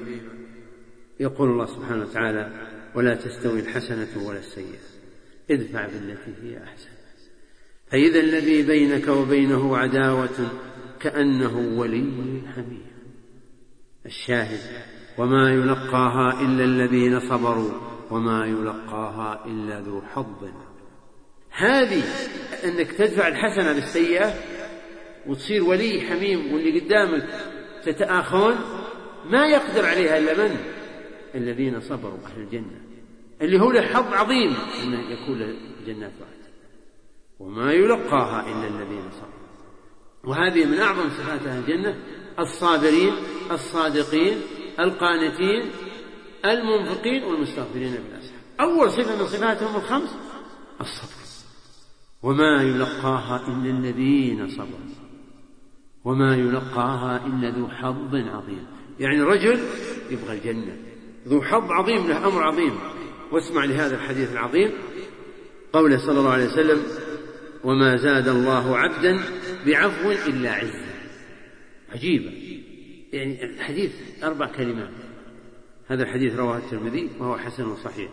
يقول الله سبحانه وتعالى ولا تستوي الحسنة ولا السيئة ادفع بالتي هي أحسن فإذا الذي بينك وبينه عداوة كأنه ولي حميم. الشاهد وما يلقاها إلا الذين صبروا وما يلقاها إلا ذو حظ. هذه أنك تدفع الحسنة بالسيئة وتصير ولي حميم واللي قدامك تتآخون، ما يقدر عليها إلا من؟ الذين صبروا أهل الجنة، اللي هو له حظ عظيم أن يكون له جنات وعد. وما يلقاها إلا الذين صبروا، وهذه من أعظم صفات أهل الجنة: الصابرين الصادقين القانتين المنفقين والمستغفرين بالأسحار. أول صفة من صفاتهم الخمس الصبر. وما يلقاها إلا الذين صبروا وما يلقاها إلا ذو حظ عظيم. يعني رجل يبغى الجنة، ذو حظ عظيم، له أمر عظيم. واسمع لهذا الحديث العظيم، قوله صلى الله عليه وسلم: وما زاد الله عبدا بعفو إلا عزا. عجيبة، يعني الحديث أربع كلمات. هذا الحديث رواه الترمذي وهو حسن وصحيح.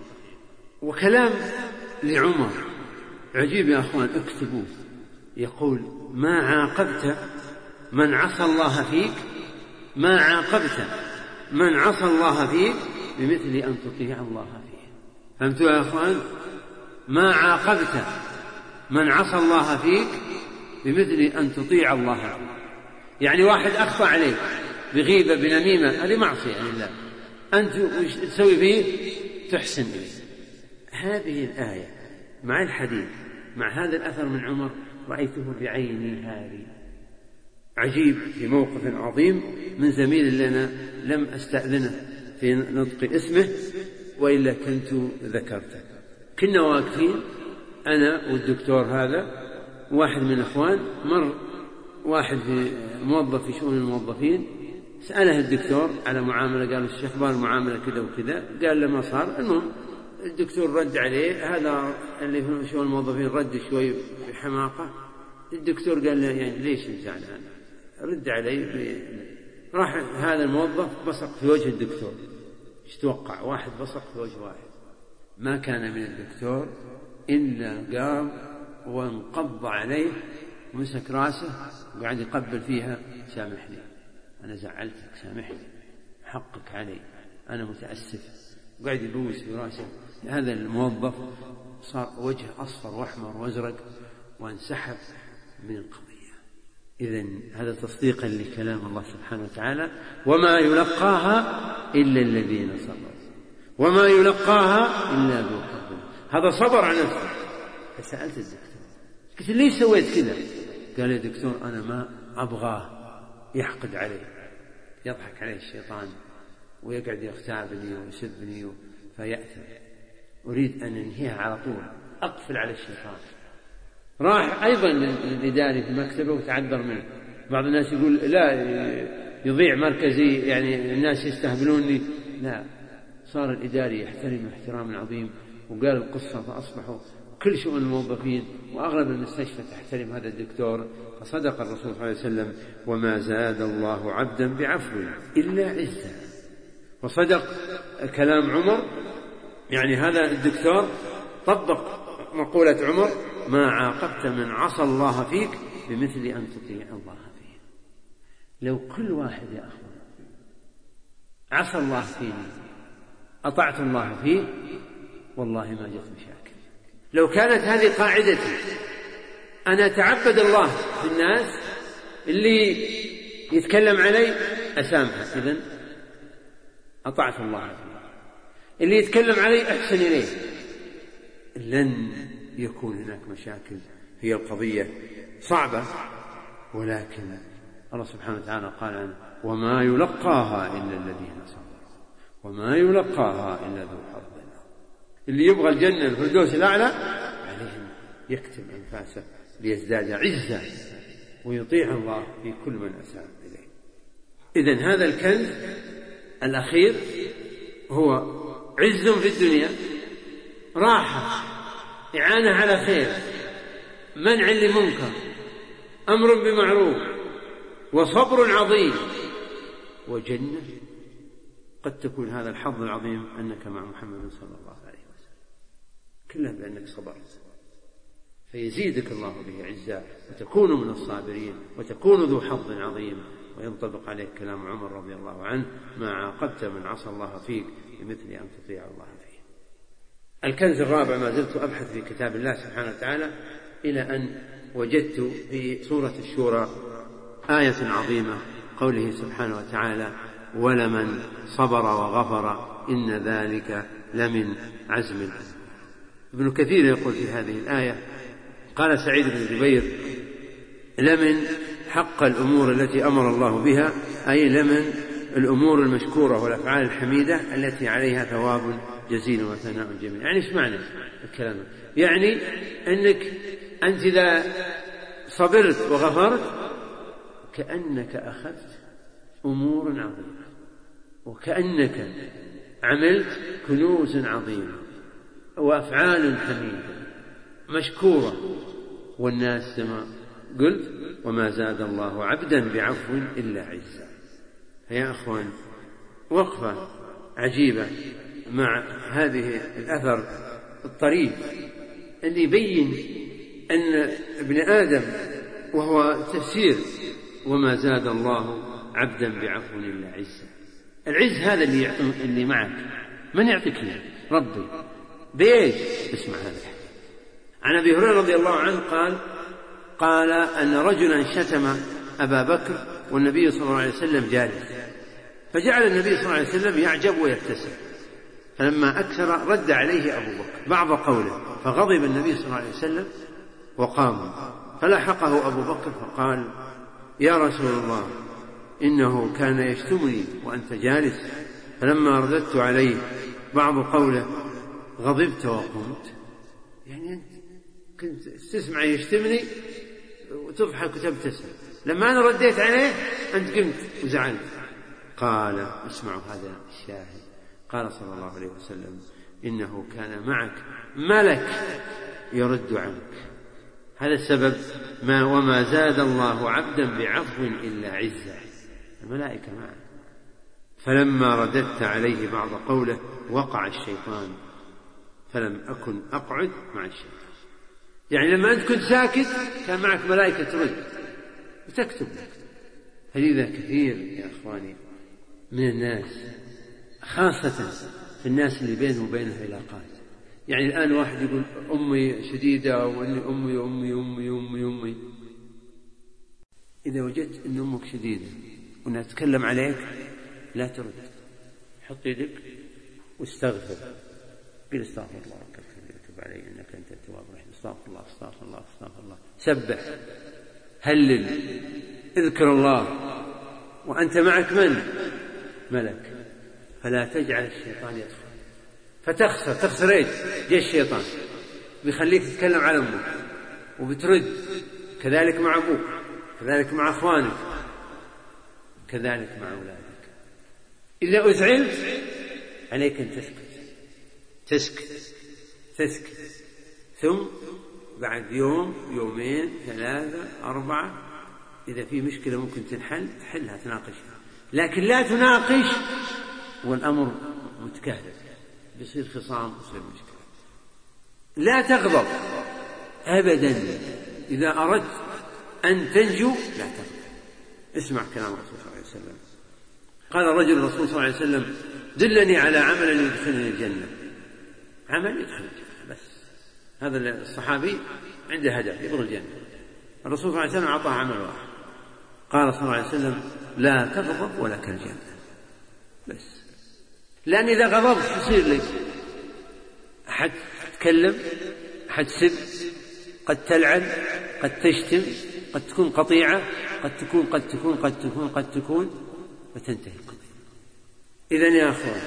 وكلام لعمر عجيب يا أخوان، اكتبوه. يقول: ما عاقبت من عصى الله فيك ما عاقبت من عصى الله فيك بمثل أن تطيع الله فيه. فهمتوا يا أخوان؟ ما عاقبت من عصى الله فيك بمثل أن تطيع الله فيه. يعني واحد أخفى عليك بغيبة بنميمة، هذه معصية لله، أنت وش تسوي فيه؟ تحسن إليه. هذه الآية مع الحديث مع هذا الأثر من عمر رأيته بعيني هذه. عجيب، في موقف عظيم من زميل لنا لم أستأذنه في نطق اسمه وإلا كنت ذكرته. كنا واقفين أنا والدكتور هذا، واحد من الأخوان، مر واحد في موظف في شؤون الموظفين، سأله الدكتور على معاملة، قال: الشيخ أخبار المعاملة كذا وكذا، قال له ما صار. المهم الدكتور رد عليه، هذا اللي في شؤون الموظفين رد شوي بحماقة. الدكتور قال له: يعني ليش زعلان؟ رد عليه. راح هذا الموظف بصق في وجه الدكتور. ايش توقع؟ واحد بصق في وجه واحد. ما كان من الدكتور إلا قام وانقض عليه ومسك راسه وقعد يقبل فيها: سامحني، أنا زعلتك، سامحني، حقك علي، أنا متأسف. وقعد يبوس في راسه. هذا الموظف صار وجه أصفر وأحمر وأزرق وانسحب من القضية. إذن هذا تصديقا لكلام الله سبحانه وتعالى. وما يلقاها إلا الذين صبروا وما يلقاها إلا ذو حظ. هذا صبر على نفسه. فسألت الدكتور قلت ليش سويت كذا؟ قال يا دكتور أنا ما أبغاه يحقد علي، يضحك عليه الشيطان ويقعد يغتابني ويسبني فيأثر، أريد أن أنهيها على طول، أقفل على الشيطان. راح أيضا للإداري في مكتبه وتعذر منه. بعض الناس يقول لا يضيع مركزي، يعني الناس يستهبلوني. لا، صار الإداري يحترم احترام عظيم، وقال القصة فأصبحوا كل شؤون الموظفين وأغلب المستشفى تحترم هذا الدكتور. فصدق الرسول صلى الله عليه وسلم: وما زاد الله عبدا بعفو إلا عزا. وصدق كلام عمر، يعني هذا الدكتور طبق مقولة عمر: ما عاقبت من عصى الله فيك بمثل أن تطيع الله فيه. لو كل واحد يا أخوان عصى الله فيه أطعت الله فيه والله ما جت مشاكل. لو كانت هذه قاعدتي، أنا أتعبد الله في الناس، اللي يتكلم علي أسامحه إذن أطعت الله فيه، اللي يتكلم علي أحسن إليه، لن يكون هناك مشاكل. هي القضية صعبة، ولكن الله سبحانه وتعالى قال عنه: وما يلقاها إلا الذين صبروا وما يلقاها إلا ذو حظ. اللي يبغى الجنة الفردوس الأعلى عليهم يكتم أنفاسه ليزداد عزة ويطيع الله في كل من أساء إليه. إذن هذا الكنز الأخير هو عز في الدنيا، راحة، إعانة على خير، منع لمنكر، أمر بمعروف، وصبر عظيم، وجنة. قد تكون هذا الحظ العظيم أنك مع محمد صلى الله عليه وسلم، كله بأنك صبرت، فيزيدك الله به عزة وتكون من الصابرين وتكون ذو حظ عظيم. وينطبق عليك كلام عمر رضي الله عنه: ما عاقبت من عصى الله فيك بمثل أن تطيع الله فيه. الكنز الرابع ما زلت أبحث في كتاب الله سبحانه وتعالى إلى أن وجدت في سورة الشورى آية عظيمة، قوله سبحانه وتعالى: ولمن صبر وغفر إن ذلك لمن عزم الأمور. ابن كثير يقول في هذه الآية: قال سعيد بن جبير: لمن حق الأمور التي أمر الله بها، أي لمن الأمور المشكورة والأفعال الحميدة التي عليها ثواب جزيل وثناء جميل. يعني ايش معنى الكلام؟ يعني أنك أنت إذا صبرت وغفرت كأنك أخذت أمور عظيمة، وكأنك عملت كنوز عظيمة وأفعال حميدة مشكورة. والناس كما قلت: وما زاد الله عبدا بعفو إلا عزا. يا أخوان، وقفة عجيبة مع هذه الأثر الطريف اللي يبين أن ابن آدم، وهو تفسير وما زاد الله عبدا بعفو إلا عزا. العز هذا اللي, اللي معك، من يعطيك له؟ ربي. بإيش؟ اسمع هذا الحديث عن أبي هريرة رضي الله عنه قال: قال أن رجلا شتم أبا بكر والنبي صلى الله عليه وسلم جالس، فجعل النبي صلى الله عليه وسلم يعجب ويبتسم، فلما أكثر رد عليه أبو بكر بعض قوله، فغضب النبي صلى الله عليه وسلم وقام، فلحقه أبو بكر فقال: يا رسول الله، إنه كان يشتمني وأنت جالس، فلما رددت عليه بعض قوله غضبت وقمت. يعني أنت كنت تسمع يشتمني وتضحك وتبتسم، لما أنا رديت عليه أنت قمت وزعلت. قال: اسمعوا هذا الشاهد. قال صلى الله عليه وسلم: إنه كان معك ملك يرد عنك. هذا السبب ما وما زاد الله عبدا بعفو إلا عزا. الملائكة معك. فلما رددت عليه بعض قوله وقع الشيطان، فلم أكن أقعد مع الشيطان. يعني لما أنت كنت ساكت كان معك ملائكة ترد وتكتب لك. فلذا كثير يا أخواني من الناس، خاصة في الناس اللي بينهم وبينهم علاقات، يعني الآن واحد يقول أمي شديدة وأني أمي أمي أمي أمي أمي إذا وجدت أن أمك شديدة وأنها تتكلم عليك لا ترد، حط يدك واستغفر، قل استغفر الله ربك وتب علي إنك أنت التواب الرحيم، استغفر الله استغفر الله استغفر الله، سبح، هلل، اذكر الله وأنت معك من؟ ملك. فلا تجعل الشيطان يدخل فتخسر. تخسر ايش؟ جاء الشيطان بيخليك تتكلم على أمك وبترد، كذلك مع أبوك، كذلك مع أخوانك، كذلك مع أولادك. إذا أزعلت عليك أن تسكت تسكت تسكت ثم بعد يوم يومين ثلاثة أربعة إذا في مشكلة ممكن تنحل تحلها تناقشها، لكن لا تناقش والأمر متكهرب، بيصير خصام، بيصير مشكلة. لا تغضب أبدا، إذا أردت أن تنجو لا تغضب. اسمع كلام الرسول صلى الله عليه وسلم. قال الرجل الرسول صلى الله عليه وسلم دلني على عمل يدخلني الجنة. عمل يدخل الجنة بس، هذا الصحابي عنده هدف يبغى الجنة، الرسول صلى الله عليه وسلم أعطاه عمل واحد، قال صلى الله عليه وسلم لا تغضب ولك الجنة بس. لأن إذا غضبت يصير لك أحد تتكلم، أحد سب، قد تلعن، قد تشتم، قد تكون قطيعة، قد تكون قد تكون قد تكون قد تكون وتنتهي القضية. إذن يا أخوان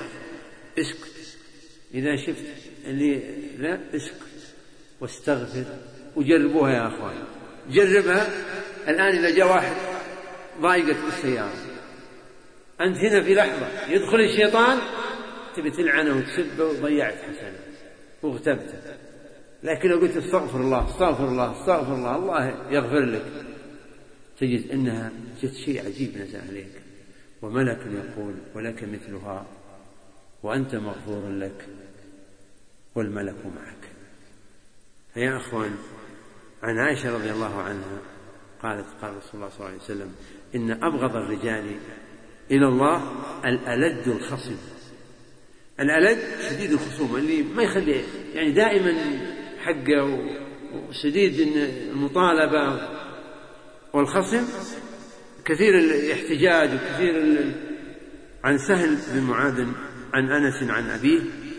اسكت، إذا شفت اللي لا اسكت واستغفر، وجربوها يا أخوان، جربها الآن. إذا جاء واحد ضايقت بالسيارة، أنت هنا في لحظة يدخل الشيطان تبي تلعنه وتسبه وضيعت حسنة واغتبته، لكن لو قلت استغفر الله استغفر الله استغفر الله الله يغفر لك، تجد أنها جت شيء عجيب نزل عليك، وملك يقول ولك مثلها وأنت مغفور لك والملك معك. فيا أخوان، عن عائشة رضي الله عنها قالت قال رسول الله صلى الله عليه وسلم إن أبغض الرجال إلى الله الألد الخصم. الألد شديد الخصومة، اللي ما يخلي يعني دائما حقه وشديد المطالبة، والخصم كثير الاحتجاج وكثير. عن سهل بن معاذ عن أنس عن أبيه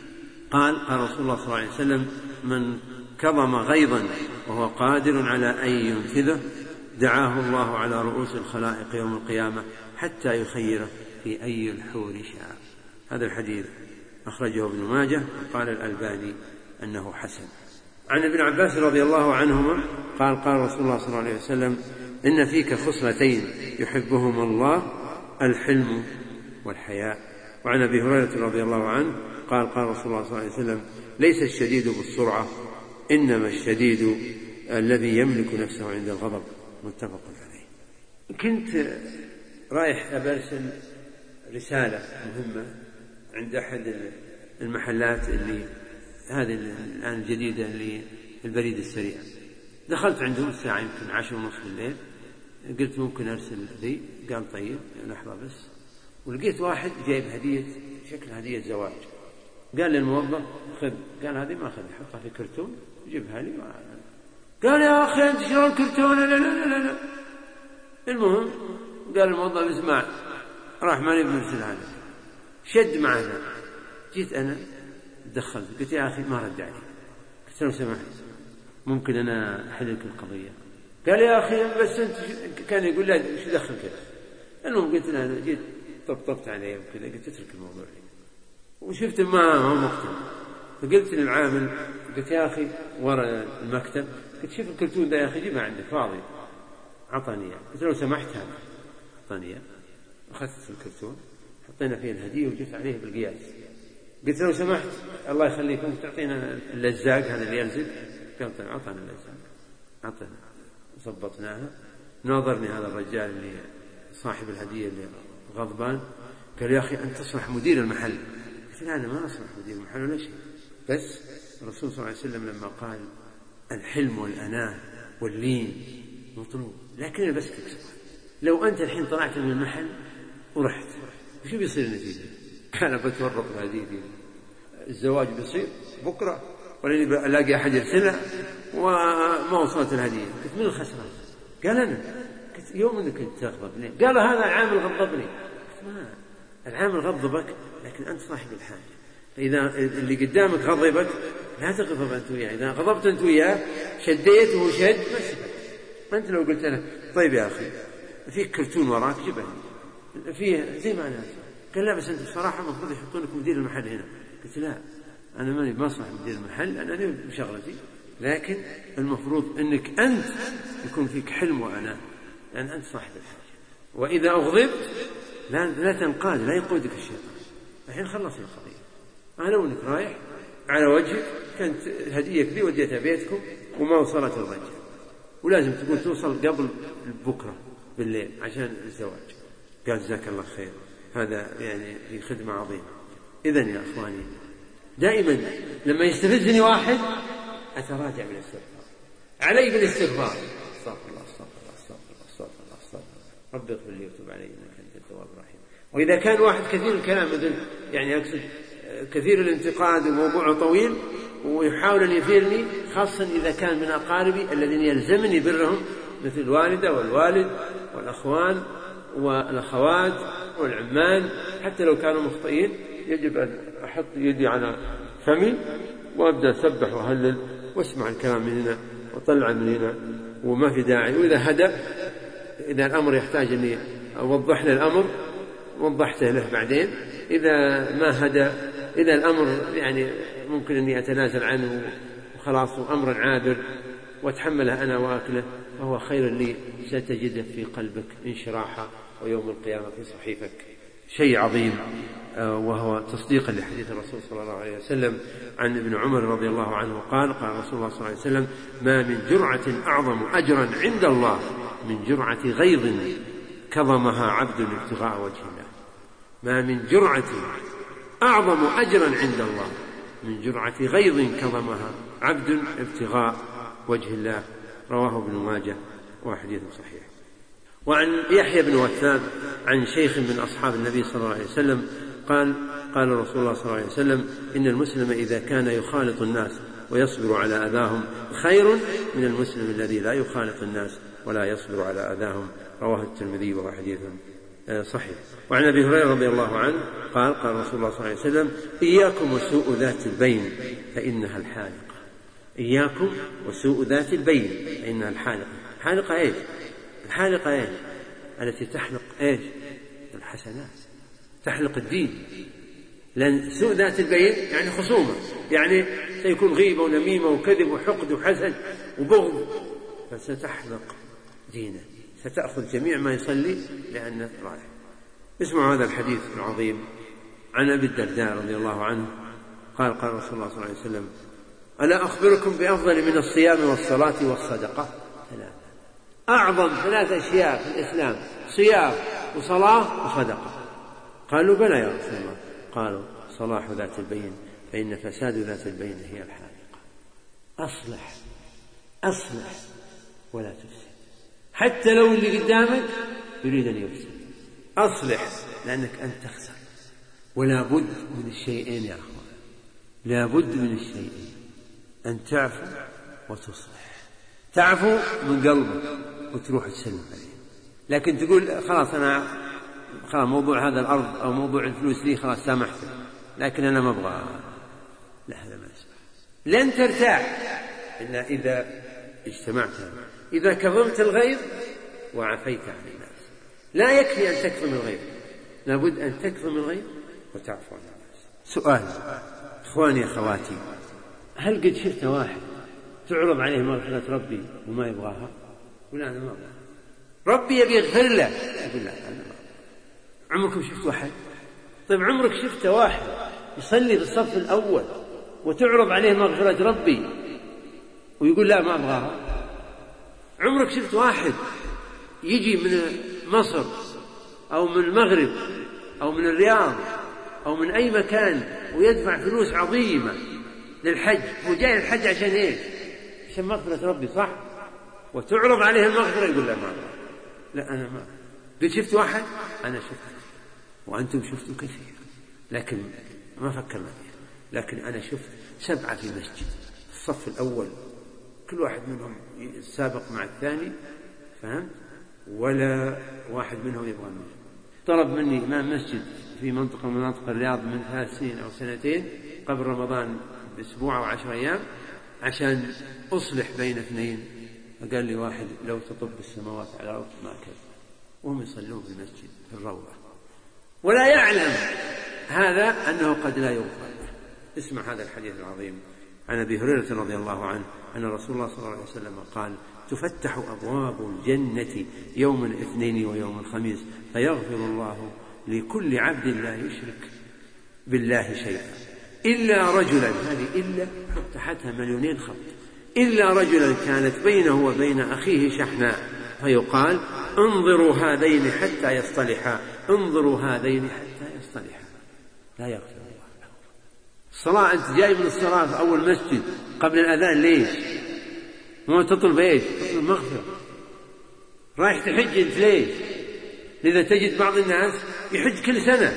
قال قال رسول الله صلى الله عليه وسلم من كظم غيظا وهو قادر على أن ينفذه دعاه الله على رؤوس الخلائق يوم القيامة حتى يخيره في أي الحور شاء. هذا الحديث أخرجه ابن ماجه وقال الألباني أنه حسن. عن ابن عباس رضي الله عنهما قال قال رسول الله صلى الله عليه وسلم إن فيك خصلتين يحبهما الله الحلم والحياء. وعن أبي هريرة رضي الله عنه قال قال رسول الله صلى الله عليه وسلم ليس الشديد بالسرعة إنما الشديد الذي يملك نفسه عند الغضب. متفق عليه. كنت رايح أرسل رسالة مهمة عند أحد المحلات اللي هذه الآن الجديدة اللي البريد السريع، دخلت عندهم الساعة يمكن عشر ونصف بالليل، قلت ممكن أرسل ذي؟ قال طيب لحظة بس، ولقيت واحد جايب هدية شكل هدية زواج، قال للموظف خذ، قال هذه ما أخذ، حطها في كرتون وجيبها لي. قال يا أخي أنت شرون كرتون؟ لا لا لا لا لا. المهم قال الموظف اسمع، راح ماني بمرسل هذا، شد معنا. جيت أنا دخلت قلت يا أخي ما رد علي، قلت لو سمحت ممكن أنا أحللك القضية؟ قال يا أخي بس أنت كان يقول لا شو دخل كذا. المهم قلت له أنا جيت طبطبت عليه وكذا، قلت اترك الموضوع لي، وشفت ما هو مقتنع، فقلت للعامل قلت يا أخي ورا المكتب، قلت شوف الكرتون ده يا أخي جيبها عندك فاضي، عطاني إياه. قلت له سمحت هذا، عطاني إياه، أخذت الكرتون حطينا فيه الهدية وجيت عليه بالقياس. قلت له سمحت الله يخليكم تعطينا اللزاق هذا اللي يلزق؟ قال طيب عطانا اللزاق، عطنا ضبطناها. ناظرني هذا الرجال اللي صاحب الهدية اللي غضبان، قال يا أخي أنت تصلح مدير المحل. قلت لا أنا ما أصلح مدير المحل ولا شيء، بس الرسول صلى الله عليه وسلم لما قال الحلم والأناة واللين مطلوب، لكن بس تكسب. لو أنت الحين طلعت من المحل ورحت شو بيصير النتيجة؟ كان بتورط بهذه الزواج بيصير بكرة، ولا ألاقي أحد يرسلها وما وصلت الهدية. قلت من الخسران؟ قال أنا. قلت يوم أنك كنت تغضب ليه؟ قال هذا العامل غضبني. ما العامل غضبك لكن أنت صاحب الحاجة. فإذا اللي قدامك غضبك لا تغضب أنت وياه. إذا غضبت أنت وياه شديت وهو شد ما استفدت. ما أنت لو قلت أنا طيب يا أخي فيك كرتون وراك جبه فيه زي ما أنا قال لا بس أنت بصراحة المفروض يحطونك مدير المحل هنا. قلت لا أنا ماني بصلح مدير المحل أنا لي بشغلتي لكن المفروض أنك أنت يكون فيك حلم وأناة لأن أنت صاحب الحاجة. وإذا أغضبت لا, لا تنقاد لا يقودك الشيطان. الحين خلص القضية. أنا لو أنك رايح على وجهك كانت هدية كذي وديتها بيتكم وما وصلت الرجل ولازم تقول توصل قبل بكرة بالليل عشان الزواج. قال جزاك الله خير هذا يعني في خدمة عظيمة. إذن يا أخواني دائما لما يستفزني واحد أتراجع من الاستغفار علي بالاستغفار استغفر الله استغفر الله استغفر الله استغفر الله استغفر الله رب اغفر لي وتب علي إنك أنت التواب الرحيم. وإذا كان واحد كثير الكلام مثل يعني أقصد كثير الانتقاد وموضوعه طويل ويحاول أن يثيرني خاصة إذا كان من أقاربي الذين يلزمني برهم مثل الوالدة والوالد والأخوان والأخوات والعمان حتى لو كانوا مخطئين يجب أن أحط يدي على فمي وأبدأ أسبح وأهلل واسمع الكلام من هنا وطلع من هنا وما في داعي. وإذا هدأ إذا الأمر يحتاج أني أوضح له الأمر وضحته له بعدين. إذا ما هدأ إذا الأمر يعني ممكن أني أتنازل عنه وخلاص أمر عابر وأتحمله أنا وأكله فهو خير لي ستجد في قلبك انشراحا ويوم القيامة في صحيفك شيء عظيم. وهو تصديقا لحديث الرسول صلى الله عليه وسلم عن ابن عمر رضي الله عنه قال قال رسول الله صلى الله عليه وسلم ما من جرعة أعظم أجرا عند الله من جرعة غيظ كظمها عبد ابتغاء وجه الله. ما من جرعة أعظم أجرا عند الله من جرعة غيظ كظمها عبد ابتغاء وجه الله. رواه ابن ماجه وحديث صحيح. وعن يحيى بن وثاب عن شيخ من أصحاب النبي صلى الله عليه وسلم قال قال رسول الله صلى الله عليه وسلم إن المسلم إذا كان يخالط الناس ويصبر على أذاهم خير من المسلم الذي لا يخالط الناس ولا يصبر على أذاهم. رواه الترمذي وهو حديث صحيح. وعن أبي هريرة رضي الله عنه قال قال رسول الله صلى الله عليه وسلم إياكم وسوء ذات البين فإنها الحالقة. إياكم وسوء ذات البين فإنها الحالقة. حالقة إيش؟ الحالقة إيش؟ التي تحلق إيش؟ الحسنات تحلق الدين. لأن سوء ذات البين يعني خصومة يعني سيكون غيبة ونميمة وكذب وحقد وحسد وبغض فستحلق دينه ستأخذ جميع ما يصلي لأنه رايح. اسمعوا هذا الحديث العظيم عن أبي الدرداء رضي الله عنه قال قال رسول الله صلى الله عليه وسلم ألا أخبركم بأفضل من الصيام والصلاة والصدقة؟ ثلاثة أعظم ثلاث أشياء في الإسلام صيام وصلاة وصدقة. قالوا بلى يا رسول الله. قالوا صلاح ذات البين فإن فساد ذات البين هي الحالقة. أصلح أصلح ولا تفسد حتى لو اللي قدامك يريد أن يفسد. أصلح لأنك أنت تخسر. ولا بد من الشيئين يا أخوان لا بد من الشيئين أن تعفو وتصلح. تعفو من قلبك وتروح تسلم عليه لكن تقول خلاص أنا خلاص موضوع هذا الأرض أو موضوع الفلوس لي خلاص سامحته لكن أنا ما أبغى. لا هذا ما يصح. لن ترتاح إلا إذا اجتمعت. إذا كظمت الغيظ وعفيت عن الناس. لا يكفي أن تكظم الغيظ لابد أن تكظم الغيظ وتعفو عن الناس. سؤال إخواني أخواتي هل قد شفت واحد تعرض عليه مغفرة ربي وما يبغاها؟ ولا أنا ما أبغاها. ربي يبي يغفر له يقول لا أنا ما. عمركم شفت واحد؟ طيب عمرك شفت واحد يصلي في الصف الأول وتعرض عليه مغفرة ربي ويقول لا ما أبغاها؟ عمرك شفت واحد يجي من مصر أو من المغرب أو من الرياض أو من أي مكان ويدفع فلوس عظيمة للحج وجاي الحج عشان إيش؟ عشان مغفرة ربي صح؟ وتعرض عليه المغفرة يقول لا ما أبغاها. لا أنا ما. قد شفت واحد؟ أنا شفت وأنتم شفتوا كثير لكن ما فكرنا فيها. لكن أنا شفت سبعة في مسجد الصف الأول كل واحد منهم سابق مع الثاني فهمت ولا واحد منهم يبغى المسجد. طلب مني إمام مسجد في منطقة من مناطق الرياض من ثلاث سنين أو سنتين قبل رمضان بأسبوع أو عشر أيام عشان أصلح بين اثنين، فقال لي واحد لو تطب السماوات على الأرض ما كذب، وهم يصلون في المسجد في الروضة ولا يعلم هذا أنه قد لا يغفر له. اسمع هذا الحديث العظيم عن أبي هريرة رضي الله عنه أن رسول الله صلى الله عليه وسلم قال: تفتح أبواب الجنة يوم الاثنين ويوم الخميس فيغفر الله لكل عبد لا يشرك بالله شيئا إلا رجلا، هذه إلا حط تحتها مليونين خط، إلا رجلا كانت بينه وبين أخيه شحناء فيقال: انظروا هذين حتى يصطلحا، انظروا هذين حتى يصطلحا، لا يغفر الله له. الصلاة أنت جاي من الصلاة في أول مسجد قبل الأذان ليش؟ ما تطلب إيش؟ تطلب مغفرة. رايح تحج أنت ليش؟ لذا تجد بعض الناس يحج كل سنة،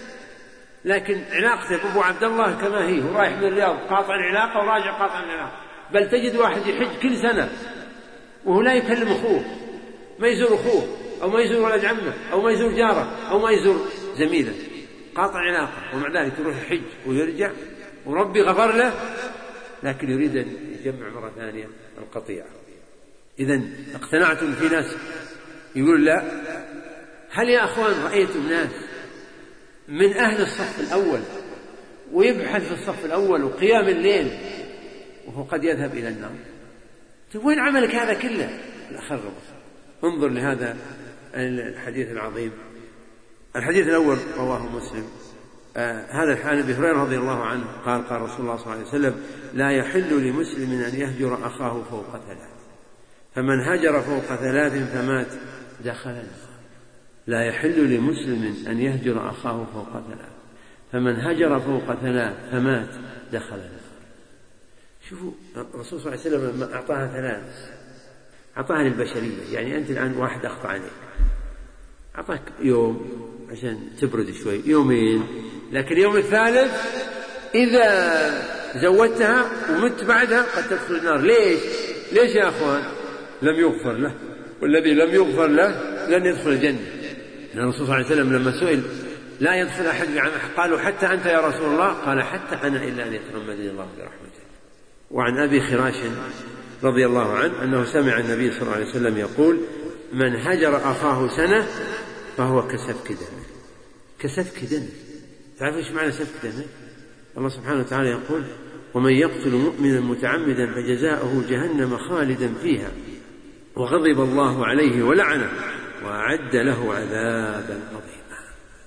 لكن علاقته بأبو عبد الله كما هي، هو رايح من الرياض قاطع العلاقة وراجع قاطع العلاقة. بل تجد واحد يحج كل سنة وهو لا يكلم أخوه، ما يزور أخوه أو ما يزور ولد عمه أو ما يزور جاره أو ما يزور زميله، قاطع علاقة، ومع ذلك يروح يحج ويرجع وربي غفر له، لكن يريد أن يجمع مرة ثانية القطيعة. إذن اقتنعتم في ناس يقول لا. هل يا أخوان رأيتم ناس من أهل الصف الأول ويبحث في الصف الأول وقيام الليل وهو قد يذهب إلى النار؟ وين عملك هذا كله؟ لا خرب. انظر لهذا الحديث العظيم. الحديث الأول رواه مسلم. آه هذا الحال أبي هريرة رضي الله عنه قال: قال رسول الله صلى الله عليه وسلم: لا يحل لمسلم أن يهجر أخاه فوق ثلاث، فمن هجر فوق ثلاث فمات دخل النار. لا يحل لمسلم أن يهجر أخاه فوق ثلاث، فمن هجر فوق ثلاث فمات دخل النار. شوفوا الرسول صلى الله عليه وسلم لما أعطاها ثلاث أعطاها للبشرية. يعني أنت الآن واحد أخطأ عليك، أعطاك يوم عشان تبرد شوي، يومين، لكن اليوم الثالث إذا زودتها ومت بعدها قد تدخل النار. ليش؟ ليش يا أخوان؟ لم يغفر له، والذي لم يغفر له لن يدخل الجنة. لأن الرسول صلى الله عليه وسلم لما سئل لا يدخل أحد بعمل، قالوا: حتى أنت يا رسول الله؟ قال: حتى أنا إلا أن يتغمدني الله برحمته. وعن أبي خراش رضي الله عنه أنه سمع النبي صلى الله عليه وسلم يقول: من هجر أخاه سنة فهو كسفك دمه. كسفك دمه، تعرف إيش معنى سفك دمه؟ الله سبحانه وتعالى يقول: ومن يقتل مؤمنا متعمدا فجزاؤه جهنم خالدا فيها وغضب الله عليه ولعنه وأعد له عذابا عظيما.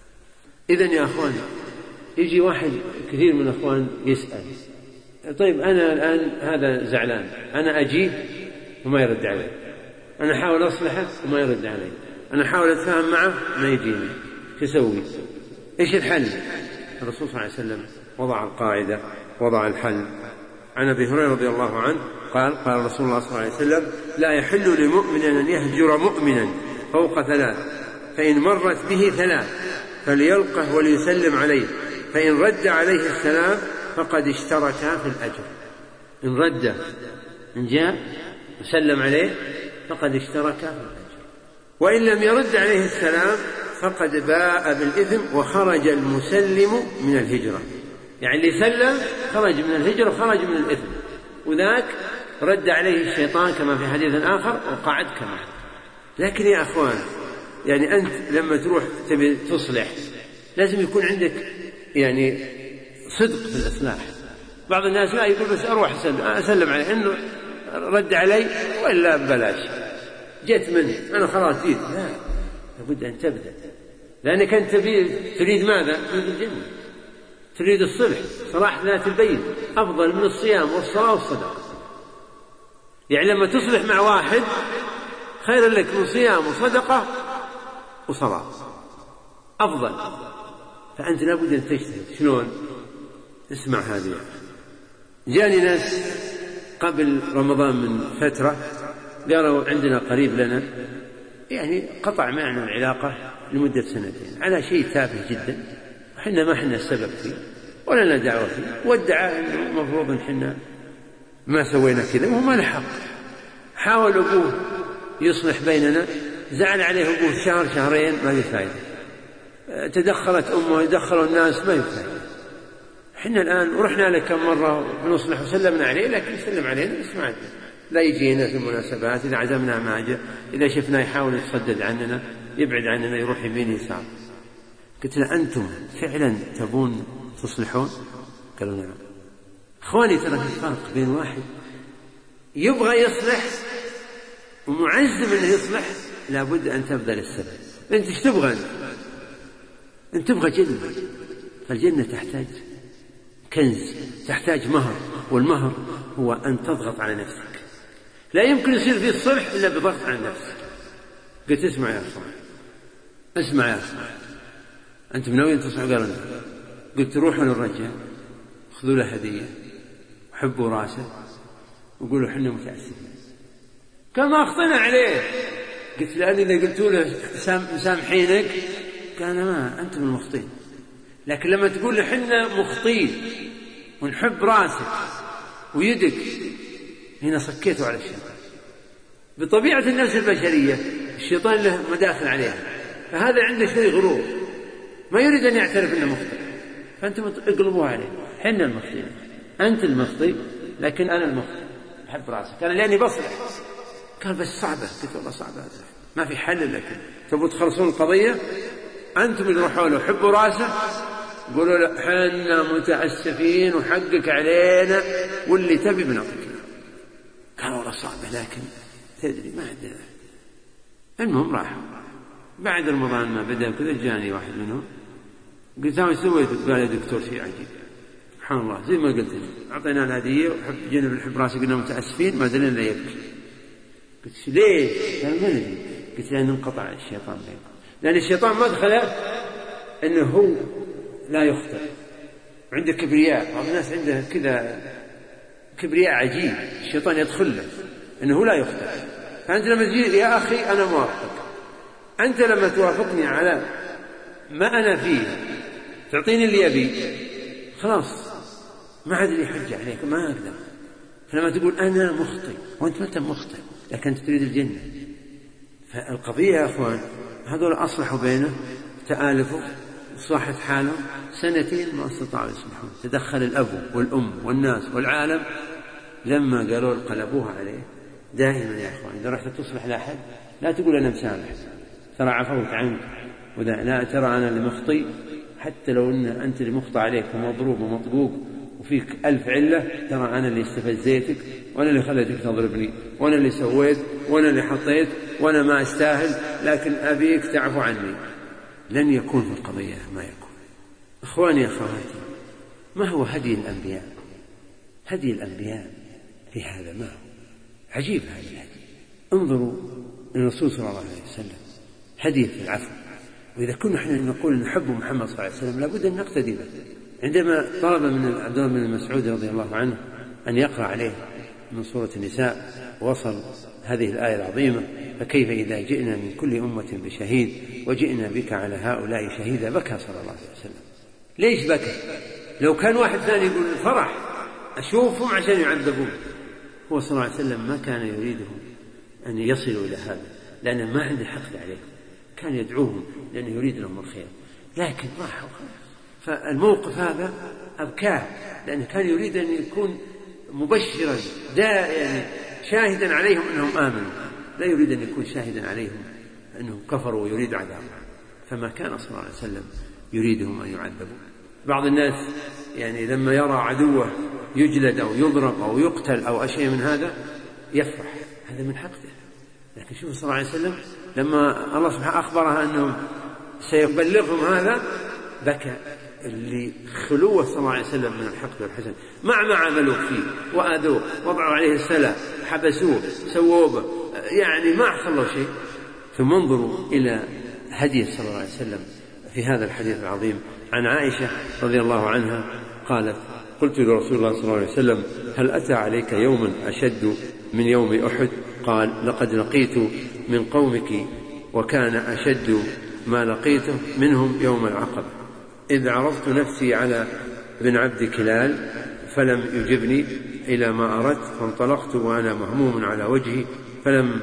إذن يا أخوان يجي واحد كثير من الأخوان يسأل: طيب أنا الآن هذا زعلان، أنا أجيب وما يرد علي، أنا أحاول أصلحه وما يرد علي، أنا أحاول أتفاهم معه ما يجيني، شو أسوي؟ إيش الحل؟ الرسول صلى الله عليه وسلم وضع القاعدة، وضع الحل. عن أبي هريرة رضي الله عنه قال: قال رسول الله صلى الله عليه وسلم: لا يحل لمؤمن أن يهجر مؤمنا فوق ثلاث، فإن مرت به ثلاث فليلقه وليسلم عليه، فإن رد عليه السلام فقد اشتركا في الأجر. إن رد إن جاء وسلم عليه فقد اشتركا في الأجر، وإن لم يرد عليه السلام فقد باء بالإثم وخرج المسلم من الهجرة. يعني اللي سلم خرج من الهجرة، خرج من الإثم، وذاك رد عليه الشيطان كما في حديث آخر وقعد كما. لكن يا أخوان يعني أنت لما تروح تبي تصلح لازم يكون عندك يعني صدق في الإصلاح. بعض الناس لا يقول بس أروح أسلم, أسلم عليه إنه رد علي وإلا بلاش جيت منه أنا خلاص جيت. لا، لابد أن تبدأ، لأنك أنت تريد ماذا؟ تريد الجنة، تريد الصلح، صلاح ذات البين أفضل من الصيام والصلاة والصدقة. يعني لما تصلح مع واحد خير لك من صيام وصدقة وصلاة، أفضل. فأنت لابد أن تجتهد. شلون؟ اسمع هذه. جاني ناس قبل رمضان من فترة قالوا عندنا قريب لنا يعني قطع معنا العلاقة لمدة سنتين على شيء تافه جدا، وحنا ما حنا السبب فيه ولا لنا دعوة فيه، وادعى أنه المفروض أن حنا ما سوينا كذا وهو ما له حق. حاول أبوه يصلح بيننا زعل عليه أبوه شهر شهرين ما في فايدة، تدخلت أمه يدخلوا الناس ما في فايدة. حنا الآن ورحنا له كم مرة بنصلح وسلمنا عليه، لكن يسلم علينا بس ما لا يجينا في المناسبات، إذا عزمنا ما جاء، إذا شفنا يحاول يتصدد عننا يبعد عننا يروح يمين يسار. قلت له أنتم فعلا تبون تصلحون؟ قالوا نعم. إخواني ترى في فرق بين واحد يبغى يصلح ومعزم أنه يصلح، لابد أن تبذل السبب. أنت إيش تبغى؟ أنت تبغى جنة، فالجنة تحتاج كنز، تحتاج مهر، والمهر هو أن تضغط على نفسك. لا يمكن يصير فيه الصلح إلا بضغط على نفسك. قلت اسمع يا أخوان، اسمع يا أخوان، أنتم ناويين تصلحوا؟ قالوا نعم. قلت روحوا للرجال خذوا له هدية وحبوا راسه وقولوا حنا متأسفين. قال ما أخطينا عليه. قلت لأن إذا قلتوا له مسامحينك قال ما أنتم المخطئين، لكن لما تقول له حنا مخطئين ونحب راسك ويدك، هنا صكيتوا على الشيطان. بطبيعة النفس البشرية الشيطان له مداخل عليها، فهذا عنده شيء غرور ما يريد أن يعترف أنه مخطئ، فأنتم اقلبوها عليه، حنا المخطئين، أنت المخطئ لكن أنا المخطئ أحب راسك. قال لأني بصلح. قال بس صعبة. قلت والله صعبة، ما في حل لكن تبغوا تخلصون القضية، أنتم اللي روحوا له حبوا راسه قولوا له حنا متأسفين وحقك علينا واللي تبي بنعطيك. قال والله صعبة لكن تدري ما عندنا. المهم راح بعد رمضان ما بدأ كذا جاني واحد منهم، قلت له سويت؟ قال يا دكتور شيء عجيب سبحان الله زي ما قلت لي، أعطينا الهدية وحب جنب الحب راسي قلنا متأسفين ما دلنا لا يبكي. قلت ليش؟ قال ما ندري. قلت لأن انقطع الشيطان بينكم، لأن الشيطان مدخله أنه هو لا يخطئ، عنده كبرياء. بعض الناس عنده كذا كبرياء عجيب، الشيطان يدخل له أنه لا يخطئ. فأنت لما تجي يا أخي أنا موافقك، أنت لما توافقني على ما أنا فيه تعطيني اللي يبي خلاص ما عاد لي حجة عليك ما أقدر. فلما تقول أنا مخطئ وأنت ما أنت مخطئ لكن أنت تريد الجنة، فالقضية يا أخوان هذول أصلحوا بينه تآلفوا وصاحت حالهم سنتين ما استطاعوا يصلحون. تدخل الأب والأم والناس والعالم لما قالوا قلبوها عليه. دائما يا أخوان إذا رحت تصلح لأحد لا تقول أنا مسامح، ترى عفوت عنك، وذا لا ترى أنا اللي مخطئ، حتى لو أن أنت اللي مخطئ عليك ومضروب ومطقوق وفيك ألف علة، ترى أنا اللي استفزيتك وأنا اللي خليتك تضربني وأنا اللي سويت وأنا اللي حطيت وأنا ما أستاهل، لكن أبيك تعفو عني. لن يكون في القضية ما يكون. إخواني أخواتي، ما هو هدي الأنبياء؟ هدي الأنبياء في هذا ما هو عجيب هذا الهدي. انظروا الرسول صلى الله عليه وسلم هدي في العفو. وإذا كنا احنا نقول نحب محمد صلى الله عليه وسلم لابد أن نقتدي به. عندما طلب من عبد الله بن مسعود رضي الله عنه أن يقرأ عليه من سورة النساء وصل هذه الآية العظيمة فكيف إذا جئنا من كل أمة بشهيد وجئنا بك على هؤلاء شهيدا، بكى صلى الله عليه وسلم. ليش بكى؟ لو كان واحد ثاني يقول فرح أشوفهم عشان يعذبون. هو صلى الله عليه وسلم ما كان يريدهم أن يصلوا إلى هذا لأنه ما عنده حقد عليهم، كان يدعوهم لأنه يريد لهم الخير، لكن راحوا. فالموقف هذا أبكاه لأنه كان يريد أن يكون مبشرا دائما شاهدا عليهم أنهم آمنوا، لا يريد أن يكون شاهدا عليهم أنهم كفروا ويريد عذابهم. فما كان صلى الله عليه وسلم يريدهم أن يعذبوا. بعض الناس يعني لما يرى عدوه يجلد أو يضرب أو يقتل أو شيء من هذا يفرح، هذا من حقه. لكن شوف صلى الله عليه وسلم لما الله سبحانه أخبرها أنه سيبلغهم هذا بكى لخلوه صلى الله عليه وسلم من الحقد والحزن، مع ما عملوا فيه وآذوه وضعوا عليه السلام حبسوه سووه به، يعني ما حصلوا شيء. ثم انظروا إلى هدي صلى الله عليه وسلم في هذا الحديث العظيم عن عائشة رضي الله عنها قالت قلت لرسول الله صلى الله عليه وسلم هل أتى عليك يوم أشد من يوم أحد؟ قال لقد لقيت من قومك وكان أشد ما لقيته منهم يوم العقبة، إذ عرضت نفسي على بن عبد كلال فلم يجبني إلى ما أردت، فانطلقت وأنا مهموم على وجهي فلم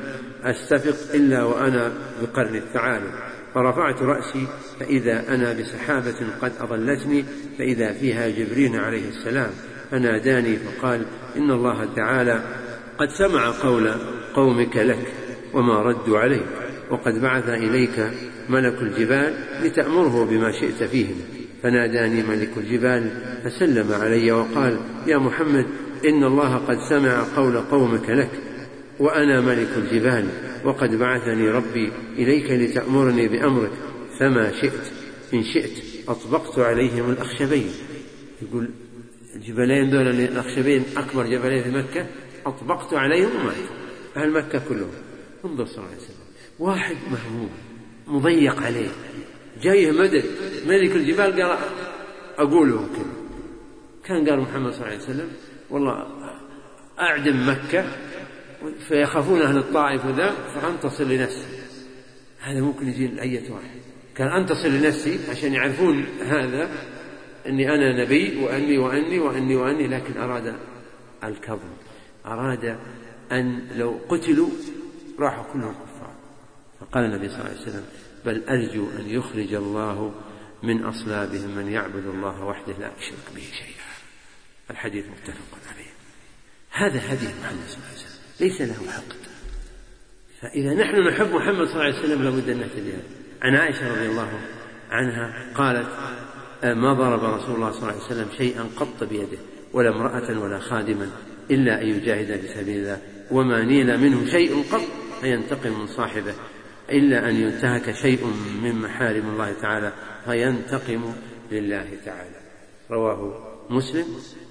أستفق إلا وأنا بقرن الثعالب، فرفعت رأسي فإذا أنا بسحابة قد أظلتني، فإذا فيها جبريل عليه السلام فناداني فقال: إن الله تعالى قد سمع قول قومك لك وما ردوا عليك، وقد بعث إليك ملك الجبال لتأمره بما شئت فيهم. فناداني ملك الجبال فسلم علي وقال: يا محمد، إن الله قد سمع قول قومك لك وأنا ملك الجبال، وقد بعثني ربي إليك لتأمرني بأمرك، فما شئت، إن شئت أطبقت عليهم الأخشبين. يقول الجبلين دول الأخشبين أكبر جبلين في مكة، أطبقت عليهم وماتوا أهل مكة كلهم. انظر صلى الله عليه وسلم، واحد مهموم مضيق عليه، جايه مدد ملك الجبال، قال أقوله كذا. كان قال محمد صلى الله عليه وسلم: والله أعدم مكة فيخافون أهل الطائف وذا، فأنتصر لنفسي. هذا ممكن يجي لأية واحد، كان أنتصر لنفسي عشان يعرفون هذا أني أنا نبي وأني وأني وأني وأني، لكن أراد الكظم، أراد أن لو قتلوا راحوا كلهم كفار. فقال النبي صلى الله عليه وسلم: بل أرجو أن يخرج الله من أصلابهم من يعبد الله وحده لا يشرك به شيئا. الحديث متفق عليه. هذا هدي محمد صلى الله عليه وسلم، ليس له حق. فإذا نحن نحب محمد صلى الله عليه وسلم لابد أن نهتدي. عن عائشة رضي الله عنها قالت: ما ضرب رسول الله صلى الله عليه وسلم شيئا قط بيده، ولا امرأة ولا خادما، إلا أن يجاهد في سبيل الله، وما نيل منه شيء قط فينتقم من صاحبه، إلا أن ينتهك شيء من محارم الله تعالى فينتقم لله تعالى. رواه مسلم.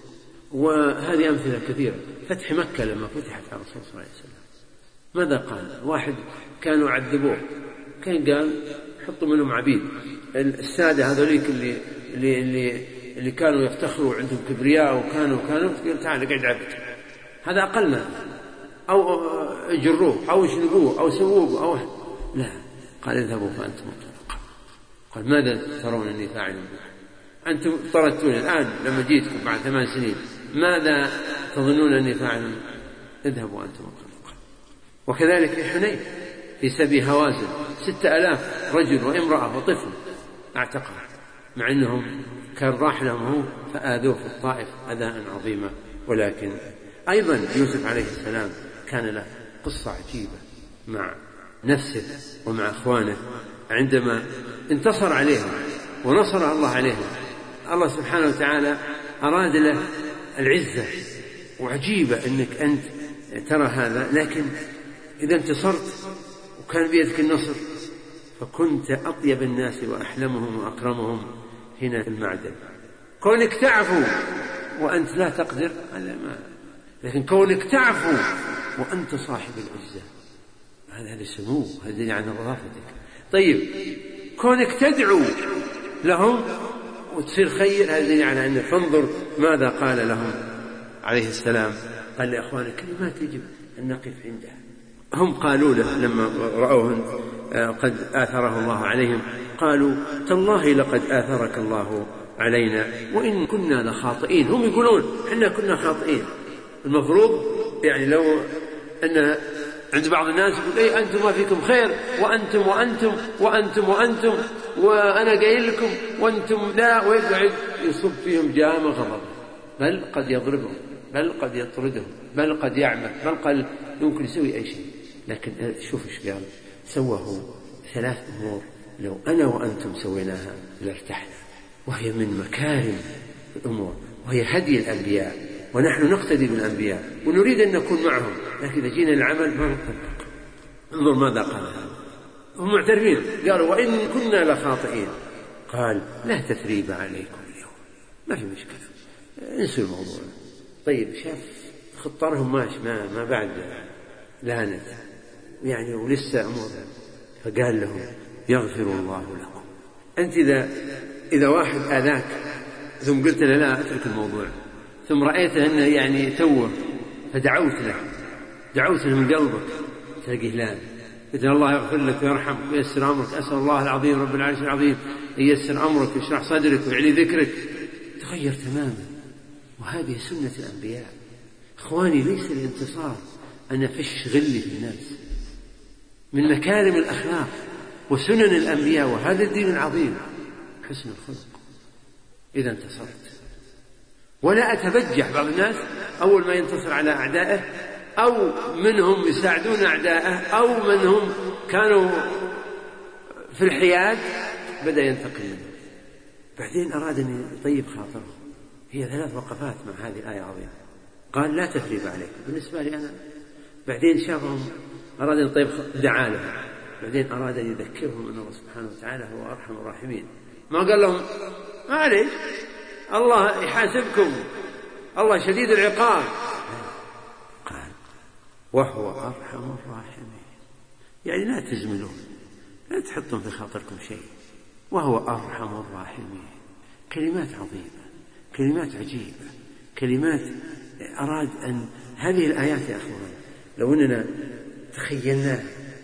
وهذه أمثلة كثيرة. فتح مكة لما فتحت على الرسول صلى الله عليه وسلم ماذا قال؟ واحد كانوا عذبوه، كان قال حطوا منهم عبيد، السادة هذوليك اللي, اللي, اللي, اللي كانوا يفتخروا عندهم كبرياء وكانوا كانوا تقول تعال قعد عبد، هذا أقل ما، أو جروه أو شنقوه أو سووه أو لا، قال اذهبوا فأنتم مطلقون. قال ماذا ترون أني فاعل بكم؟ أنتم طردتوني الآن لما جيتكم بعد ثمان سنين، ماذا تظنون أني فاعل؟ اذهبوا أنتم مطلقون. وكذلك في حنين في سبي هوازن ستة آلاف رجل وامرأة وطفل اعتقها، مع أنهم كان راح لهم هو فآذوه في الطائف أذى عظيما. ولكن أيضا يوسف عليه السلام كان له قصة عجيبة مع نفسه ومع أخوانه عندما انتصر عليهم ونصر الله عليهم. الله سبحانه وتعالى أراد له العزة، وعجيبة أنك أنت ترى هذا، لكن إذا انتصرت وكان بيدك النصر فكنت أطيب الناس وأحلمهم وأكرمهم هنا في المعدن. كونك تعفو وأنت لا تقدر هذا ما، لكن كونك تعفو وأنت صاحب العزة هذا هذا سمو، هذا يعني نظافتك. طيب كونك تدعو لهم وتصير خير هذا يعني أن فانظر ماذا قال لهم عليه السلام. قال لأخوانه كلمات يجب أن نقف عندها. هم قالوا له لما رأوه قد آثره الله عليهم قالوا تالله لقد آثرك الله علينا وإن كنا لخاطئين. هم يقولون إحنا كنا خاطئين. المفروض يعني لو أن عند بعض الناس يقول أي أنتم ما فيكم خير وأنتم وأنتم وأنتم وأنتم وأنا قايل لكم وأنتم لا، ويقعد يصب فيهم جام غضب، بل قد يضربهم، بل قد يطردهم، بل قد يعمل، بل قد يمكن يسوي أي شيء. لكن شوف إيش قال، سواه ثلاث أمور لو أنا وأنتم سويناها لارتحنا، وهي من مكارم الأمور وهي هدي الأنبياء، ونحن نقتدي بالأنبياء ونريد أن نكون معهم، لكن إذا جينا العمل ما نطبق. انظر ماذا قال هذا، هم معترفين قالوا وإن كنا لخاطئين. قال لا تثريب عليكم اليوم، ما في مشكلة، انسوا الموضوع. طيب شاف خطرهم ماشي ما, ما بعد لانت يعني ولسه أمورها، فقال لهم يغفر الله لكم. أنت إذا, إذا واحد آذاك ثم قلت له لا أترك الموضوع، ثم رأيته أنه يعني توه فدعوت له، دعوت له من قلبك، تلاقيه لا، إذن الله يغفر لك ويرحمك ويسر أمرك. أسأل الله العظيم رب العرش العظيم أن ييسر أمرك ويشرح صدرك ويعلي ذكرك، تغير تماما. وهذه سنة الأنبياء. إخواني ليس الانتصار أن أفش غلي في الناس، من مكارم الأخلاق وسنن الأنبياء، وهذا الدين العظيم حسن الخلق. إذا انتصرت، ولا أتبجح. بعض الناس أول ما ينتصر على أعدائه أو منهم يساعدون أعدائه أو منهم كانوا في الحياد بدأ ينتقل منه، بعدين أراد أن يطيب خاطره. هي ثلاث وقفات مع هذه الآية العظيمة. قال لا تثريب عليكم، بالنسبة لي أنا. بعدين شافهم أراد أن يطيب، دعا لهم. بعدين أراد أن يذكرهم أن الله سبحانه وتعالى هو أرحم الراحمين. ما قال لهم معليش الله يحاسبكم، الله شديد العقاب. قال وهو أرحم الراحمين، يعني لا تزملون، لا تحطون في خاطركم شيء. وهو أرحم الراحمين. كلمات عظيمة، كلمات عجيبة، كلمات أراد أن هذه الآيات يا أخوان لو أننا تخيلناها،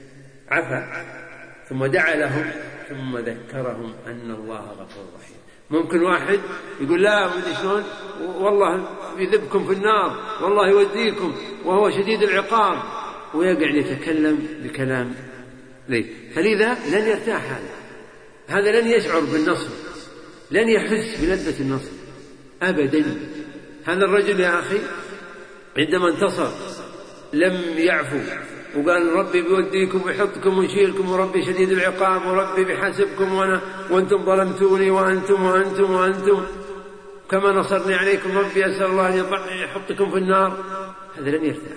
عفا ثم دعا لهم ثم ذكرهم أن الله غفور رحيم. ممكن واحد يقول لا مدري شلون، والله يذبكم في النار، والله يوديكم، وهو شديد العقاب، ويقعد يتكلم بكلام ليه. فلذا لن يرتاح هذا هذا لن يشعر بالنصر، لن يحس بلذة النصر أبدا. هذا الرجل يا أخي عندما انتصر لم يعفو، وقال ربي بيوديكم ويحطكم ويشيلكم، وربي شديد العقاب، وربي بيحاسبكم، وأنا وأنتم ظلمتوني، وأنتم وأنتم وأنتم كما نصرني عليكم ربي، أسأل الله أن يحطكم في النار. هذا لن يرتاح،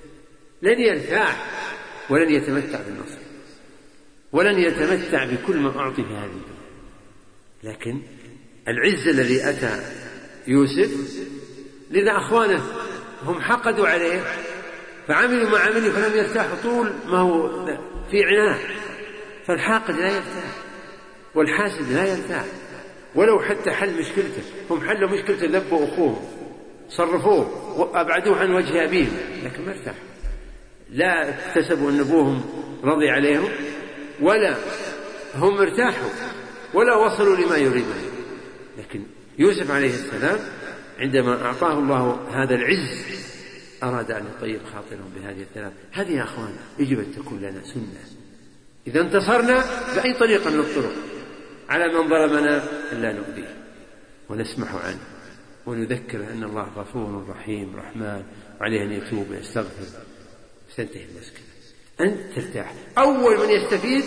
لن يرتاح، ولن يتمتع بالنصر، ولن يتمتع بكل ما أعطي في هذه الدنيا. لكن العز الذي أتى يوسف، لذا أخوانه هم حقدوا عليه فعملوا ما عملوا فلم يرتاحوا طول ما هو في عناء. فالحاقد لا يرتاح والحاسد لا يرتاح، ولو حتى حل مشكلته. هم حلوا مشكلته، ذبوا أخوهم، صرفوه وأبعدوه عن وجه أبيهم، لكن ما ارتاح. لا اكتسبوا أن أبوهم رضي عليهم، ولا هم ارتاحوا، ولا وصلوا لما يريدون. لكن يوسف عليه السلام عندما أعطاه الله هذا العز أراد أن يطيب خاطرهم بهذه الثلاث. هذه يا أخوان يجب أن تكون لنا سنة. إذا انتصرنا بأي طريقة من الطرق على من ظلمنا ألا نؤذيه ونسمح عنه، ونذكر أن الله غفور رحيم رحمن، وعليه أن يتوب ويستغفر، ستنتهي المشكلة. أنت ترتاح. أول من يستفيد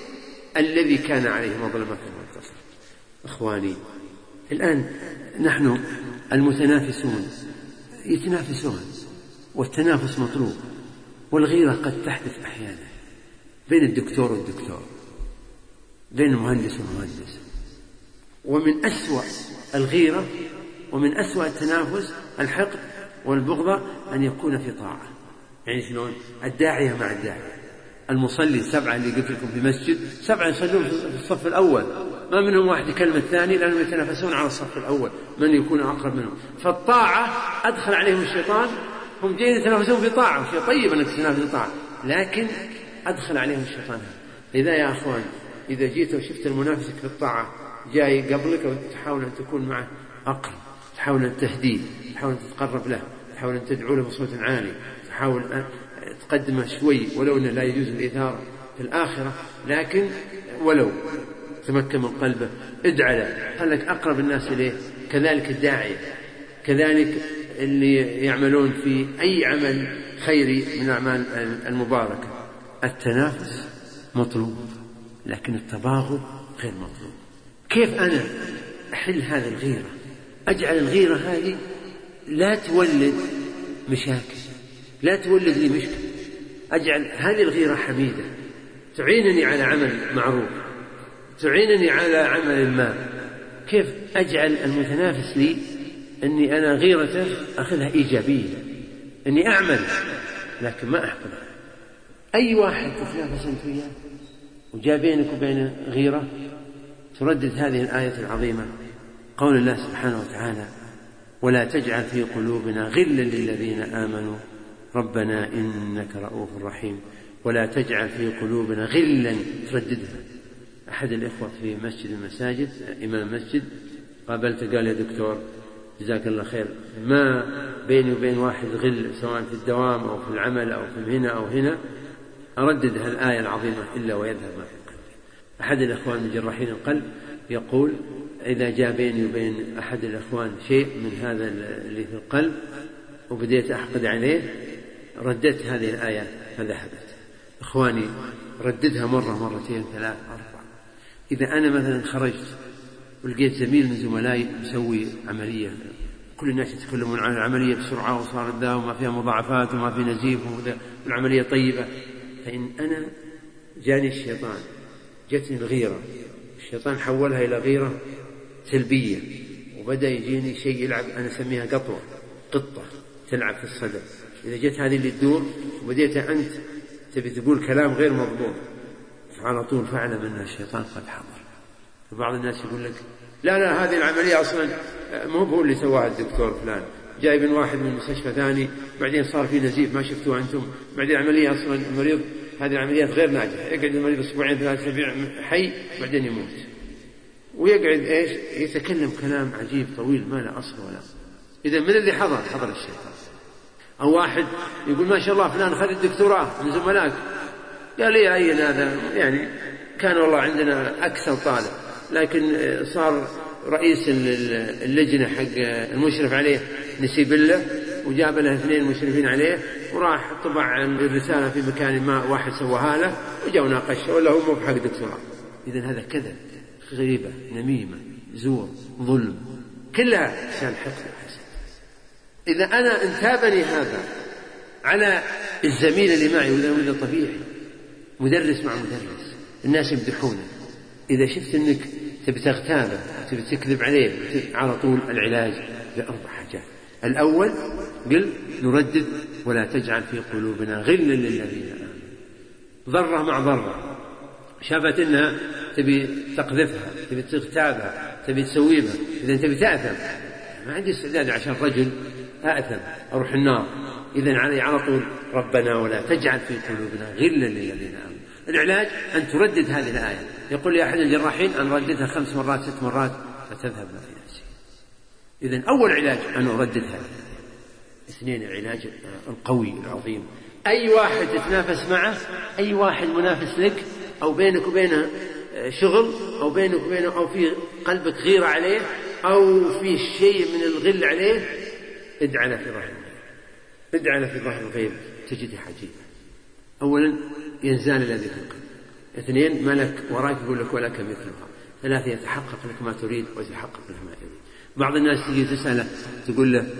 الذي كان عليه مظلمة وانتصر. أخواني الآن نحن المتنافسون يتنافسون، والتنافس مطلوب، والغيرة قد تحدث أحيانا بين الدكتور والدكتور، بين المهندس والمهندس. ومن أسوأ الغيرة ومن أسوأ التنافس الحقد والبغضة أن يكون في طاعة. يعني شلون؟ الداعية مع الداعية. المصلي سبعة اللي قلت لكم في مسجد، سبعة يصلون في الصف الأول، ما منهم واحد يكلم الثاني، لأنهم يتنافسون على الصف الأول من يكون أقرب منهم. فالطاعة أدخل عليهم الشيطان، هم جايين يتنافسون في طاعة، شيء طيب أنك تتنافس في طاعة، لكن أدخل عليهم الشيطان. إذا يا أخوان إذا جيت وشفت المنافسك في الطاعة جاي قبلك وتحاول أن تكون معه أقرب، تحاول أن تهديه، تحاول أن تتقرب له، تحاول أن تدعو له بصوت عالي، تحاول أن تقدمه شوي، ولو أنه لا يجوز الإثارة في الآخرة، لكن ولو تمكن من قلبه ادعى له، خلك أقرب الناس إليه. كذلك الداعية، كذلك اللي يعملون في أي عمل خيري من الأعمال المباركة. التنافس مطلوب، لكن التباغض غير مطلوب. كيف أنا أحل هذه الغيرة؟ أجعل الغيرة هذه لا تولد مشاكل، لا تولد لي مشكلة. أجعل هذه الغيرة حميدة تعينني على عمل معروف، تعينني على عمل ما. كيف أجعل المتنافس لي أني أنا غيرته أخذها إيجابية، أني أعمل لكن ما أحقد. أي واحد تتنافس أنت وياه وجاء بينك وبين غيرة، تردد هذه الآية العظيمة، قول الله سبحانه وتعالى: ولا تجعل في قلوبنا غلا للذين آمنوا ربنا إنك رؤوف رحيم. ولا تجعل في قلوبنا غلا، ترددها. أحد الإخوة في مسجد المساجد، إمام مسجد، قابلت قال: يا دكتور جزاك الله خير، ما بيني وبين واحد غل، سواء في الدوام أو في العمل أو في هنا أو هنا، أردد هالآية العظيمة إلا ويذهب ما في القلب. أحد الأخوان من جراحين القلب يقول إذا جاء بيني وبين أحد الأخوان شيء من هذا اللي في القلب وبديت أحقد عليه رددت هذه الآية فذهبت. إخواني رددها مرة مرتين ثلاث أربع. إذا أنا مثلا خرجت ولقيت زميل من زملائي مسوي عملية كل الناس يتكلمون عن العملية بسرعة وصارت ذا وما فيها مضاعفات وما في نزيف والعملية طيبة، فإن أنا جاني الشيطان جتني الغيرة، الشيطان حولها إلى غيرة سلبية وبدأ يجيني شيء يلعب، أنا أسميها قطوة قطة تلعب في الصدر. إذا جت هذه اللي تدور وبديت أنت تبي تقول كلام غير مضبوط فعلى طول فعلا من الشيطان قد حضر. فبعض الناس يقول لك لا لا هذه العملية أصلا مو هو اللي سواها الدكتور فلان، جايب واحد من مستشفى ثاني بعدين صار في نزيف ما شفتوه أنتم، بعدين العملية أصلا المريض هذه العمليات غير ناجحة، يقعد المريض أسبوعين ثلاثة أسابيع حي بعدين يموت، ويقعد إيش يتكلم كلام عجيب طويل ما له أصل ولا. إذا من اللي حضر حضر الشيطان. أو واحد يقول ما شاء الله فلان خذ الدكتوراه من زملائك، قال لي أي هذا يعني كان والله عندنا أكثر طالب لكن صار رئيس اللجنة حق المشرف عليه نسيب له وجاب له اثنين مشرفين عليه وراح طبع الرسالة في مكان ما واحد سواها له وجاء وناقشه ولا هو مو بحق دكتوراه. إذن هذا كذب غيبة نميمة زور ظلم كلها عشان حقد الحسد. إذا أنا انتابني هذا على الزميل اللي معي ولا طبيعي مدرس مع مدرس الناس يمدحونه، إذا شفت أنك تبي تغتابه تبي تكذب عليه على طول العلاج بأربع حاجات. الأول قل نردد ولا تجعل في قلوبنا غلا للذين آمنوا، ضرة مع ضرة، شافت أنها تبي تقذفها تبي تغتابها تبي تسويبها، إذا تبي تأثم ما عندي استعداد عشان رجل أأثم أروح النار، إذن علي على طول ربنا ولا تجعل في قلوبنا غلا للذين آمنوا. العلاج أن تردد هذه الآية. يقول لي أحد الجراحين أن أرددها خمس مرات ست مرات فتذهب ما في نفسي. إذن أول علاج أن أرددها. اثنين العلاج القوي العظيم، أي واحد تتنافس معه أي واحد منافس لك أو بينك وبينه شغل أو بينك وبينه أو في قلبك غيرة عليه أو في شيء من الغل عليه، ادعنا في ظهر الغيب ادعنا في ظهر الغيب تجد حجيبا. أولا ينزال الذي في القلب، اثنين ملك وراك يقول لك ولك مثلها، ثلاثة يتحقق لك ما تريد ويتحقق لك ما يريد. بعض الناس تجي تسأله تقول له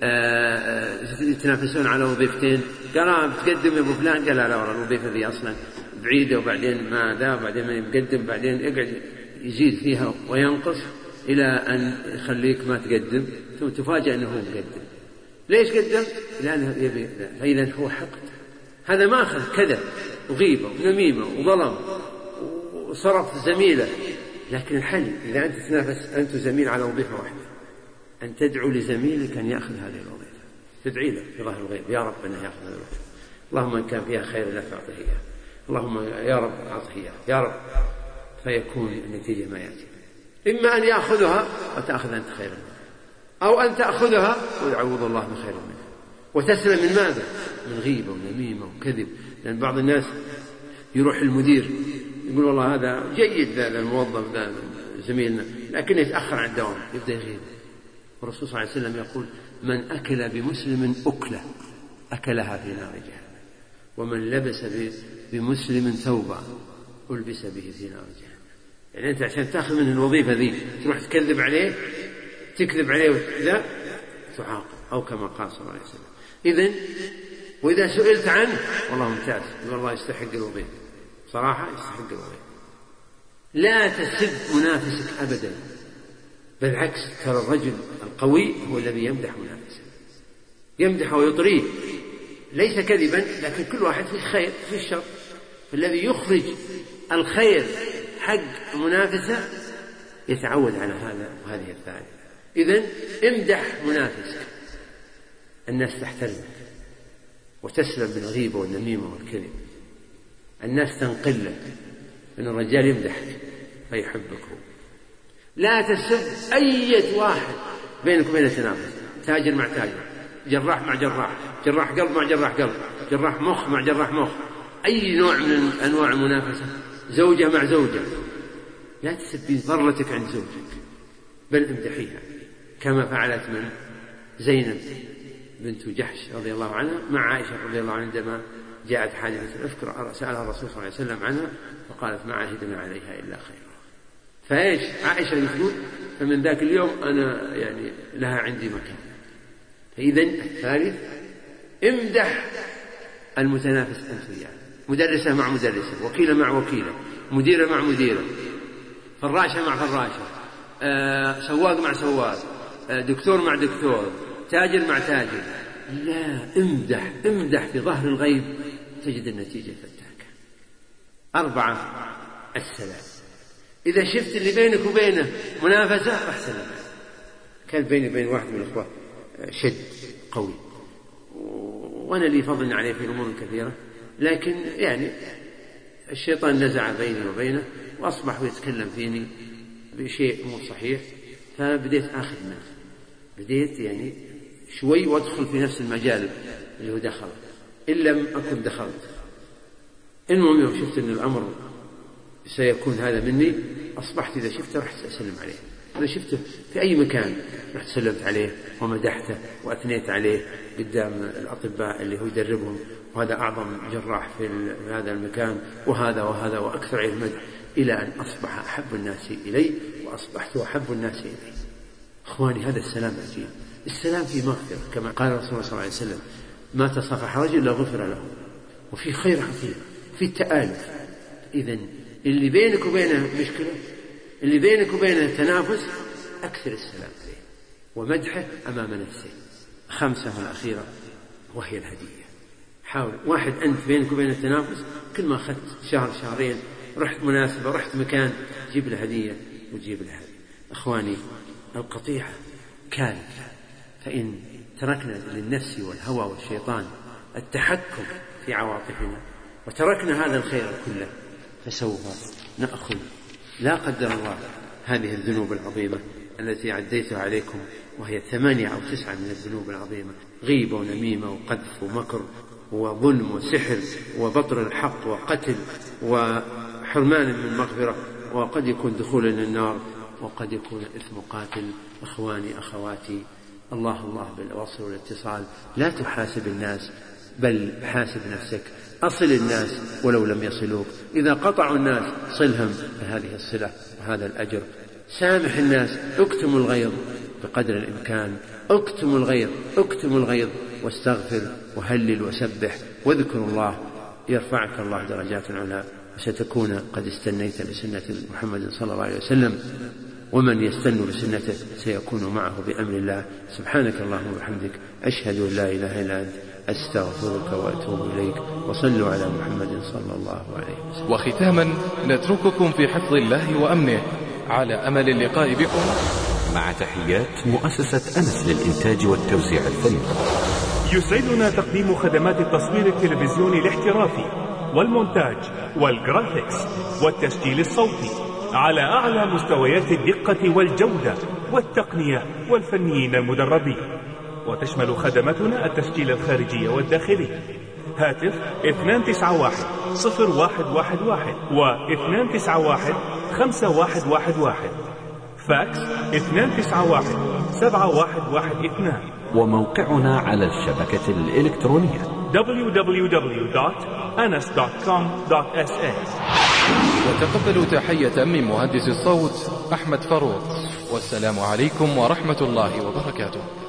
يتنافسون على وظيفتين، قال بتقدم يا ابو فلان، قال لا والله الوظيفة ذي أصلا بعيدة وبعدين ما ذا وبعدين ما يقدم، بعدين يقعد يزيد فيها وينقص إلى أن يخليك ما تقدم ثم تفاجأ أنه مقدم. ليش قدم؟ لأنه يبي، فإذا هو حقد، هذا ما أخذ كذا وغيبة ونميمة وظلم وصرف زميله. لكن الحل إذا أنت تنافس أنت زميل على وظيفة واحدة أن تدعو لزميلك أن يأخذ هذه الوظيفة، تدعي له في ظهر الغيب يا رب أن يأخذ هذه الوظيفة، اللهم إن كان فيها خير لا تعطيه إياه، اللهم يا رب أعطه إياه يا رب، فيكون النتيجة ما يأتي. إما أن يأخذها وتأخذ أنت خيرا أو أن تأخذها ويعوض الله بخير منها وتسلم من ماذا؟ من غيبة ونميمة وكذب. لأن بعض الناس يروح المدير يقول والله هذا جيد هذا الموظف هذا زميلنا لكن يتأخر عن الدوام يبدأ يغيب. والرسول صلى الله عليه وسلم يقول من أكل بمسلم أكله أكلها في نار جهنم، ومن لبس بمسلم ثوبا ألبس به في نار جهنم. يعني أنت عشان تأخذ منه الوظيفة ذي تروح تكذب عليه تكذب عليه وكذا تعاقب، أو كما قال صلى الله عليه وسلم. إذن وإذا سئلت عنه والله ممتاز والله يستحق الوظيفة، صراحة يستحق الوظيفة. لا تسب منافسك أبدا، بالعكس ترى الرجل القوي هو الذي يمدح منافسه، يمدح ويطريه ليس كذبا، لكن كل واحد في الخير في الشر، فالذي يخرج الخير حق منافسه يتعود على هذا وهذه الثانية. إذن امدح منافسك، الناس تحترمك وتسلم بالغيبة والنميمة والكذب، الناس تنقلك، أن الرجال يمدحك فيحبك هو. لا تسب أي واحد بينك وبين تنافس، تاجر مع تاجر، جراح مع جراح، جراح قلب مع جراح قلب، جراح مخ مع جراح مخ، أي نوع من أنواع المنافسة، زوجة مع زوجة، لا تسبي ضرتك عند زوجك بل امدحيها، كما فعلت من زينب بنت جحش رضي الله عنها مع عائشة رضي الله عنها عندما جاءت حادثة الإفك سألها الرسول صلى الله عليه وسلم عنها فقالت ما عهدنا عليها إلا خيرا. فإيش عائشة تقول فمن ذاك اليوم أنا يعني لها عندي مكان. فإذا الثالث امدح المتنافس أنت وياه، مدرسة مع مدرسة، وكيلة مع وكيلة، مديرة مع مديرة، فراشة مع فراشة، آه، سواق مع سواق، آه، دكتور مع دكتور، تاجر مع تاجر. لا، امدح امدح في ظهر الغيب تجد النتيجة فتاكة. أربعة السلام. إذا شفت اللي بينك وبينه منافسة أحسن. كان بيني وبين واحد من الأخوة شد قوي، وأنا لي فضل عليه في أمور كثيرة، لكن يعني الشيطان نزع بيني وبينه وأصبح يتكلم فيني بشيء مو صحيح، فبديت آخذ منه، بديت يعني شوي وأدخل في نفس المجال اللي هو دخل إن لم أكن دخلت. المهم يوم شفت أن الأمر سيكون هذا مني، أصبحت إذا شفته رحت أسلم عليه. أنا شفته في أي مكان رحت سلمت عليه ومدحته وأثنيت عليه قدام الأطباء اللي هو يدربهم، وهذا أعظم جراح في هذا المكان، وهذا وهذا وأكثر عليه المدح، إلى أن أصبح أحب الناس إلي وأصبحت أحب الناس إلي. أخواني هذا السلام عجيب. السلام في مغفرة كما قال الرسول صلى الله عليه وسلم ما تصافح رجل إلا غفر له، وفي خير عظيم في التآلف. إذن اللي بينك وبينه مشكلة، اللي بينك وبينه تنافس، أكثر السلام عليه ومدحه أمام نفسه. خمسة الأخيرة وهي الهدية. حاول واحد أنت بينك وبينه تنافس، كل ما أخذت شهر شهرين رحت مناسبة رحت مكان جيب له هدية وجيب له هدية. أخواني القطيعة كارثة، فإن تركنا للنفس والهوى والشيطان التحكم في عواطفنا وتركنا هذا الخير كله فسوف نأخذ لا قدر الله هذه الذنوب العظيمة التي عديتها عليكم، وهي ثمانية أو تسعة من الذنوب العظيمة: غيبة ونميمة وقذف ومكر وظلم وسحر وبطر الحق وقتل وحرمان من مغفرة، وقد يكون دخول للنار، وقد يكون إثم قاتل. أخواني أخواتي، الله الله بالوصل والاتصال. لا تحاسب الناس بل حاسب نفسك. أصل الناس ولو لم يصلوك، إذا قطعوا الناس صلهم بهذه الصلة وهذا الأجر. سامح الناس، اكتم الغيظ بقدر الإمكان، اكتم الغيظ اكتم الغيظ واستغفر وهلل وسبح واذكر الله، يرفعك الله درجات علا، وستكون قد استنيت بسنة محمد صلى الله عليه وسلم، ومن يستن بسنته سيكون معه بأمر الله. سبحانك اللهم وبحمدك، أشهد أن لا إله إلا أنت، أستغفرك وأتوب إليك، وصلوا على محمد صلى الله عليه وسلم. وختاما نترككم في حفظ الله وأمنه، على أمل اللقاء بكم، مع تحيات مؤسسة أنس للإنتاج والتوزيع الفني. يسعدنا تقديم خدمات التصوير التلفزيوني الاحترافي والمونتاج والجرافيكس والتسجيل الصوتي على أعلى مستويات الدقة والجودة والتقنية والفنيين المدربين. وتشمل خدماتنا التسجيل الخارجي والداخلي. هاتف اثنان تسعة واحد صفر واحد واحد واحد واثنان تسعة واحد خمسة واحد واحد واحد. فاكس اثنان تسعة واحد سبعة واحد واحد اثنان. وموقعنا على الشبكة الإلكترونية دبليو دبليو دبليو دوت أنس دوت كوم دوت إس إيه. وتقبلوا تحية من مهندس الصوت أحمد فاروق، والسلام عليكم ورحمة الله وبركاته.